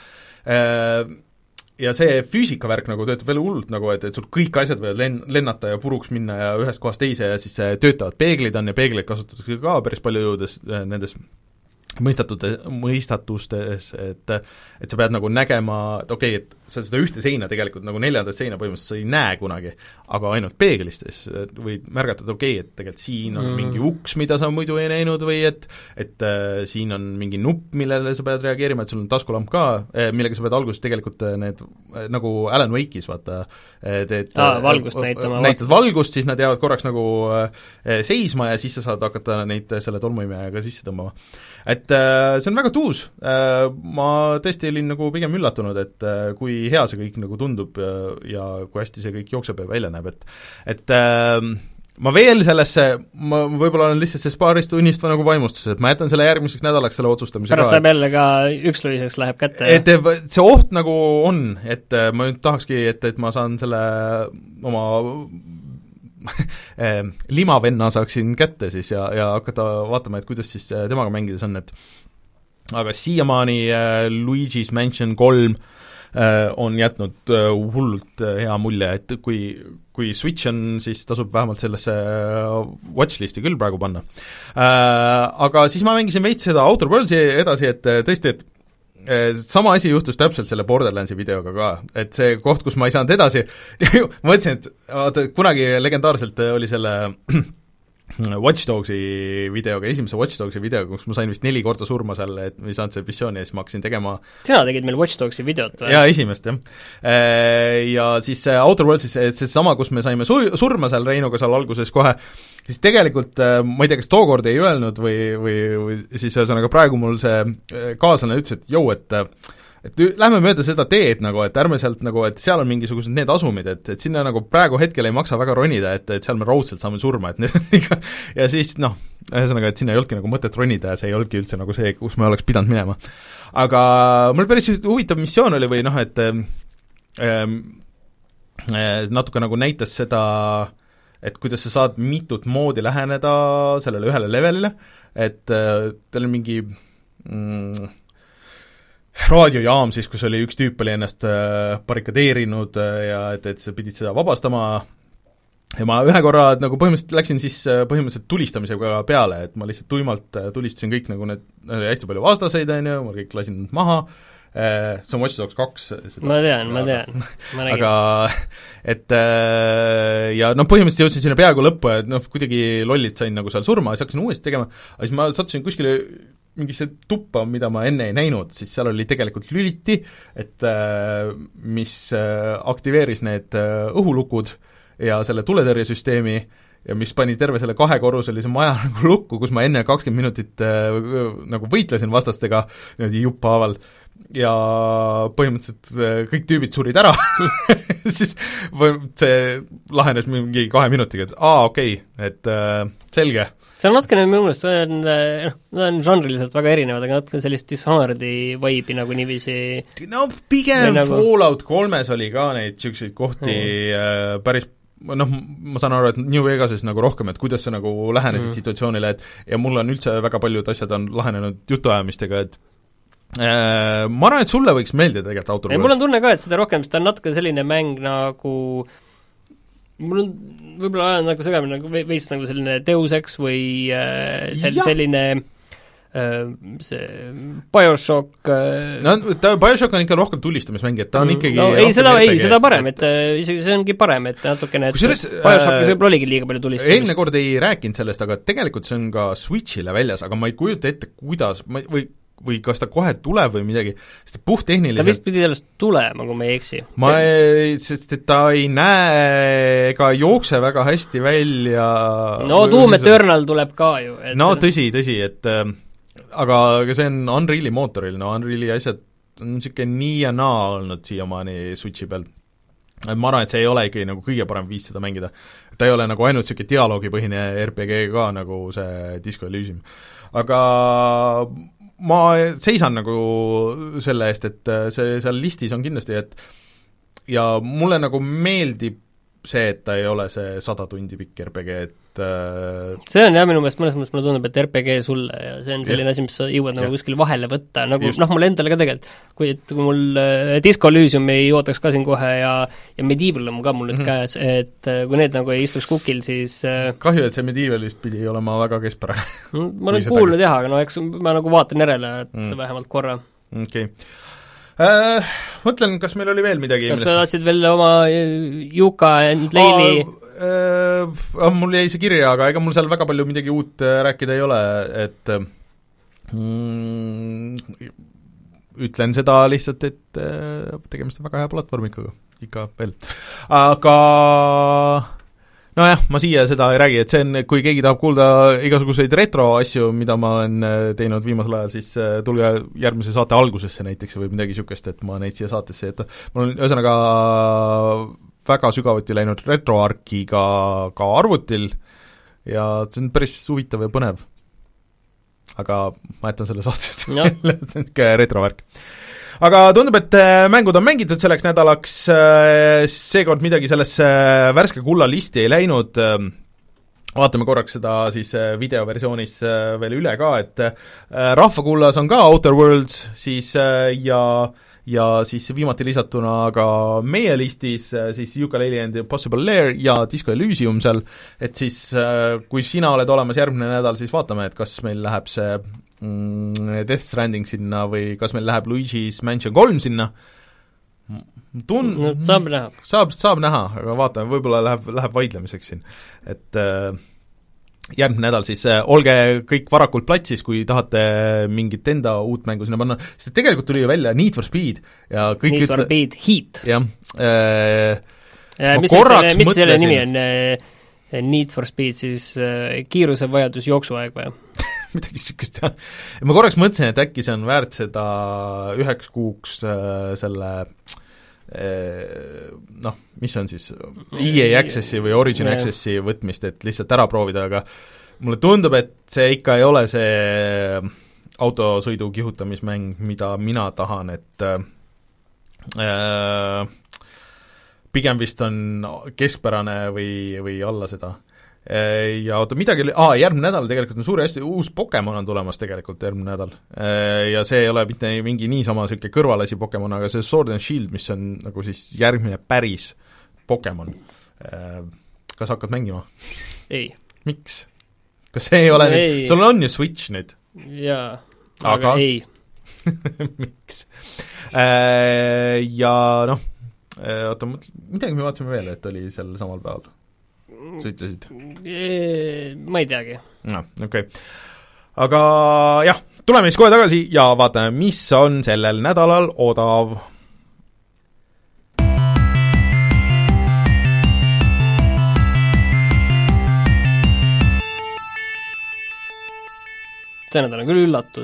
Ja see füüsikavärk nagu töötab veel hullult nagu, et, et sul kõik asjad võivad len-, lennata ja puruks minna ja ühest kohast teise ja siis töötavad peeglid on ja peegleid kasutatakse ka päris palju jõudes nendes mõistatute, mõistatustes, et et sa pead nagu nägema, et okei okay,, et sa seda ühte seina tegelikult nagu neljandat seina põhimõtteliselt sa ei näe kunagi, aga ainult peeglistes võid märgata, et okei okay,, et tegelikult siin on mm. mingi uks, mida sa muidu ei näinud või et et äh, siin on mingi nupp, millele sa pead reageerima, et sul on taskulamp ka, millega sa pead alguses tegelikult need, nagu Alan Wake'is, vaata, teed ah, valgust näitama näitad valgust, siis nad jäävad korraks nagu äh, seisma ja siis sa saad hakata neid selle tolmuimejaga sisse tõmbama. Et äh, see on väga tuus äh,, ma tõesti olin nagu pigem üllatunud, et äh, kui hea see kõik nagu tundub ja, ja kui hästi see kõik jookseb ja välja näeb, et et äh, ma veel sellesse, ma võib-olla olen lihtsalt sellest paarist tunnist nagu vaimustuses, et ma jätan selle järgmiseks nädalaks selle otsustamise pärast saab jälle ka ükslõiseks läheb kätte. Et see oht nagu on, et ma nüüd tahakski, et, et ma saan selle oma limavenna saaksin kätte siis ja, ja hakata vaatama, et kuidas siis temaga mängides on, et aga siiamaani äh, Luigi's Mansion kolm äh, on jätnud äh, hullult äh, hea mulje, et kui, kui Switch on, siis tasub vähemalt sellesse watchlisti küll praegu panna äh,. Aga siis ma mängisin veits seda Outer Worldsi edasi, et tõesti, et sama asi juhtus täpselt selle Borderlandsi videoga ka, et see koht, kus ma ei saanud edasi ma mõtlesin, et vaata, kunagi legendaarselt oli selle Watch Dogsi videoga, esimese Watch Dogsi videoga, kus ma sain vist neli korda surma seal, et ma ei saanud selle missiooni ja siis ma hakkasin tegema sina tegid meil Watch Dogsi videot või? jaa, esimest, jah. Ja siis Outer Worldsis, see sama, kus me saime su-, surma seal Reinuga seal alguses kohe, siis tegelikult ma ei tea, kas tookord ei öelnud või, või, või siis ühesõnaga praegu mul see kaaslane ütles, et jõu, et et lähme mööda seda teed nagu, et ärme sealt nagu, et seal on mingisugused need asumid, et, et sinna nagu praegu hetkel ei maksa väga ronida, et, et seal me raudselt saame surma, et need ja siis noh, ühesõnaga, et sinna ei olnudki nagu mõtet ronida ja see ei olnudki üldse nagu see, kus me oleks pidanud minema. Aga mul päris huvitav missioon oli või noh, et ähm, natuke nagu näitas seda, et kuidas sa saad mitut moodi läheneda sellele ühele levelile, et äh, tal on mingi mm, raadiojaam siis, kus oli üks tüüp oli ennast barrikadeerinud ja et, et sa pidid seda vabastama ja ma ühe korra nagu põhimõtteliselt läksin siis põhimõtteliselt tulistamisega peale, et ma lihtsalt tuimalt tulistasin kõik nagu need, hästi palju vastaseid, on ju, ma kõik lasin nad maha, see on Watch Dogs kaks. ma tean, ma tean. aga et ja noh, põhimõtteliselt jõudsin sinna peaaegu lõppu ja noh, kuidagi lollit sain nagu seal surma, siis hakkasin uuesti tegema, aga siis ma sattusin kuskile mingisse tuppa, mida ma enne ei näinud, siis seal oli tegelikult lüliti, et mis aktiveeris need õhulukud ja selle tuletõrjesüsteemi ja mis pani terve selle kahekorruselise maja nagu lukku, kus ma enne kakskümmend minutit nagu võitlesin vastastega niimoodi jupphaaval ja põhimõtteliselt kõik tüübid surid ära siis või see lahenes mingi kahe minutiga, et aa, okei okay,, et äh, selge. see on natukene minu meelest, see on, noh, nad on žanriliselt väga erinevad, aga natuke sellist Dishonored'i vibe'i nagu niiviisi no pigem nagu... Fallout kolmes oli ka neid niisuguseid kohti mm. äh, päris noh, ma saan aru, et New Vegases nagu rohkem, et kuidas sa nagu lähenesid mm. situatsioonile, et ja mul on üldse väga paljud asjad on lahenenud jutuajamistega, et äh, ma arvan, et sulle võiks meeldida tegelikult Outer Worlds. Mul on tunne ka, et seda rohkem, sest ta on natuke selline mäng nagu mul on võib-olla ajan nagu segamini nagu veits nagu selline Deus Ex või äh, sel, selline äh, see BioShock äh, no ta, BioShock on ikka rohkem tulistamismäng, et ta on mm, ikkagi no ei, seda, ei, seda parem, et, et isegi see ongi parem, et natukene, et Kusjuures, BioShockis võib-olla oligi liiga palju tulistamist. Eelmine kord ei rääkinud sellest, aga tegelikult see on ka Switch'ile väljas, aga ma ei kujuta ette, kuidas, ma, või või kas ta kohe tuleb või midagi, sest puhttehniliselt ta vist pidi sellest tulema, kui ma ei eksi. ma ei, sest et ta ei näe ega jookse väga hästi välja no Doom Eternal tuleb ka ju et no tõsi, tõsi, et äh, aga, aga see on Unreali mootoril, no Unreali asjad on niisugune nii ja naa olnud siiamaani Switchi peal. Ma arvan, et see ei ole ikkagi nagu kõige parem viis seda mängida. Ta ei ole nagu ainult niisugune dialoogipõhine R P G ka, nagu see Disco Elysium. Aga ma seisan nagu selle eest, et see seal listis on kindlasti, et ja mulle nagu meeldib see, et ta ei ole see sada tundi pikk R P G, et see on jah, minu meelest mõnes mõttes mulle tundub, et R P G sulle ja see on selline ja. asi, mis sa jõuad nagu kuskil vahele võtta, nagu Just. noh, mulle endale ka tegelikult, kui, et kui mul äh, Disco Elysium ei ootaks ka siin kohe ja, ja Medieval on ka mul nüüd mm -hmm. käes, et äh, kui need nagu ei istuks kukil, siis äh, kahju, et see Medievalist pidi olema väga keskpärane ma olen kuulnud jah, aga no eks ma nagu vaatan järele, et mm. vähemalt korra. Okei okay. Äh, mõtlen, kas meil oli veel midagi kas sa tahtsid veel oma Yuka and Leili äh, äh, mul jäi see kirja, aga ega mul seal väga palju midagi uut äh, rääkida ei ole, et mm, ütlen seda lihtsalt, et äh, tegemist on väga hea platvormikaga, ikka veel. Aga nojah, ma siia seda ei räägi, et see on, kui keegi tahab kuulda igasuguseid retro-asju, mida ma olen teinud viimasel ajal, siis tulge järgmise saate algusesse näiteks või midagi niisugust, et ma neid siia saatesse ei jäta. Mul on ühesõnaga väga sügavuti läinud retroarkiga ka arvutil ja see on päris huvitav ja põnev. Aga ma jätan selle saatest no. see on ikka retrovärk. Aga tundub, et mängud on mängitud selleks nädalaks, seekord midagi sellesse värske kulla listi ei läinud, vaatame korraks seda siis videoversioonis veel üle ka, et rahvakullas on ka Outer Worlds siis ja ja siis viimati lisatuna ka meie listis siis Yooka-Laylee and the Impossible Lair ja Disco Elysium seal, et siis kui sina oled olemas järgmine nädal, siis vaatame, et kas meil läheb see Death Stranding sinna või kas meil läheb Luigi's Mansion kolm sinna, tun-... no, saab näha. Saab, saab näha, aga vaatame, võib-olla läheb, läheb vaidlemiseks siin, et äh, järgmine nädal siis äh, olge kõik varakult platsis, kui tahate mingit enda uut mängu sinna panna, sest tegelikult tuli ju välja Need for Speed ja kõik Need for Speed Heat. jah äh,, ja, mis selle, mis selle nimi on äh, Need for Speed, siis äh, kiiruse vajadus jooksuaeg või? midagi niisugust jah. ma korraks mõtlesin, et äkki see on väärt seda üheks kuuks äh, selle äh, noh, mis on siis E A Accessi või Origin yeah. Accessi võtmist, et lihtsalt ära proovida, aga mulle tundub, et see ikka ei ole see autosõidu kihutamismäng, mida mina tahan, et äh, pigem vist on keskpärane või, või alla seda. Ja oota, midagi oli, aa, järgmine nädal tegelikult on suuri hästi, uus Pokemon on tulemas tegelikult järgmine nädal. Ja see ei ole mitte mingi niisama niisugune kõrvalasi Pokemon, aga see Sword and Shield, mis on nagu siis järgmine päris Pokemon. Kas hakkad mängima? Ei. Miks? Kas see ei ole no, nüüd, sul on ju Switch nüüd? Jaa, aga, aga ei. Miks? Ja noh, oota, midagi me vaatasime veel, et oli seal samal päeval. Sa ütlesid? Ma ei teagi. No, okei okay. Aga jah, tuleme siis kohe tagasi ja vaatame, mis on sellel nädalal odav. See nädal on küll üllatus.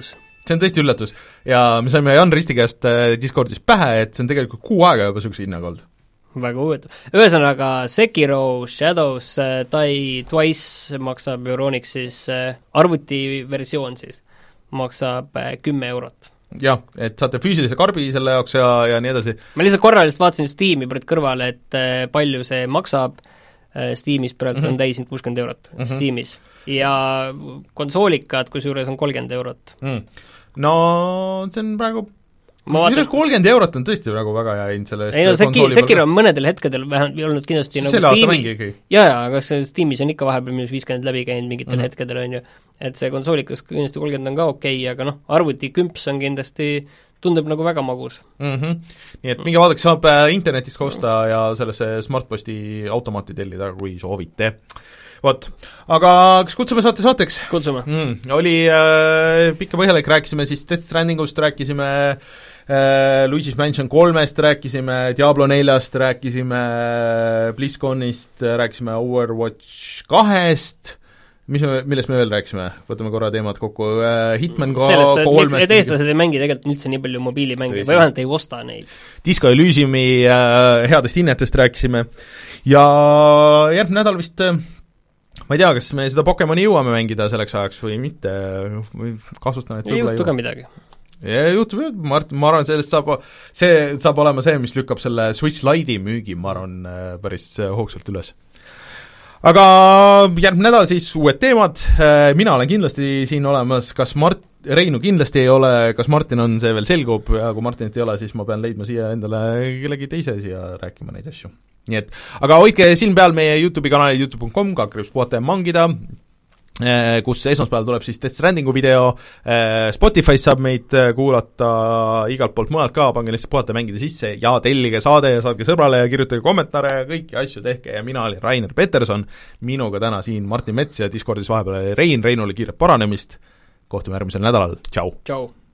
see on tõesti üllatus ja me saime Jan Risti käest Discordis pähe, et see on tegelikult kuu aega juba niisuguse hinnaga olnud. Väga huvitav. Ühesõnaga, Sekiro Shadows Die Twice maksab Euronixis, arvutiversioon siis, maksab kümme eurot. Jah, et saate füüsilise karbi selle jaoks ja, ja nii edasi. Ma lihtsalt korraliselt vaatasin Steam'i praegu kõrvale, et palju see maksab, Steamis praegu mm-hmm. on täis kuuskümmend eurot mm-hmm. Steamis. Ja konsoolikad, kusjuures on kolmkümmend eurot. Mm. No see on praegu vaatan... kolmkümmend eurot on tõesti praegu väga hea hind selle ei no Sekiro Seki on mõnedel hetkedel vähemalt olnud kindlasti nagu Steam'i jaa, jaa, aga see Steamis on ikka vahepeal minus viiskümmend läbi käinud mingitel mm. hetkedel, on ju, et see konsoolikas kindlasti kolmkümmend on ka okei okay,, aga noh, arvuti kümps on kindlasti tundub nagu väga magus. Mm-hmm. Nii et minge vaadake, saab internetist kosta ja sellesse Smartposti automaati tellida, kui soovite. Vot, aga kas kutsume saate saateks? Kutsume. Mm, oli äh, pikka põhjalik, rääkisime siis Death Strandingust, rääkisime äh, Luigi's Mansion kolmest, rääkisime Diablo neljast, rääkisime BlizzConist, rääkisime Overwatch kahest, mis me, millest me veel rääkisime? Võtame korra teemad kokku, äh, Hitman ka sellest, kolmest. et eestlased ei mängi tegelikult üldse nii palju mobiilimänge, või vähemalt ei osta neid. Disco Elysiumi äh, headest hinnetest rääkisime ja järgmine nädal vist äh, ma ei tea, kas me seda Pokemoni jõuame mängida selleks ajaks või mitte, või kasustan, et ei juhtu ka midagi. Ja juhtub, ma, ma arvan, sellest saab, see saab olema see, mis lükkab selle Switch Lite'i müügi, ma arvan, päris hoogsalt üles. Aga järgmine nädal siis uued teemad, mina olen kindlasti siin olemas, kas Mart-, Reinu kindlasti ei ole, kas Martin on, see veel selgub ja kui Martinit ei ole, siis ma pean leidma siia endale kellegi teise siia rääkima neid asju. Nii et, aga hoidke silm peal meie YouTube'i kanali youtube punkt com, kakrips puhata ja mangida, kus esmaspäeval tuleb siis Death Strandingu video, Spotify's saab meid kuulata igalt poolt mujalt ka, pange lihtsalt puhata ja mängida sisse ja tellige saade ja saatke sõbrale ja kirjutage kommentaare ja kõiki asju tehke ja mina olin Rainer Peterson, minuga täna siin Martin Mets ja Discordis vahepeal Rein, Reinule kiiret paranemist, kohtume järgmisel nädalal, tšau! Tšau!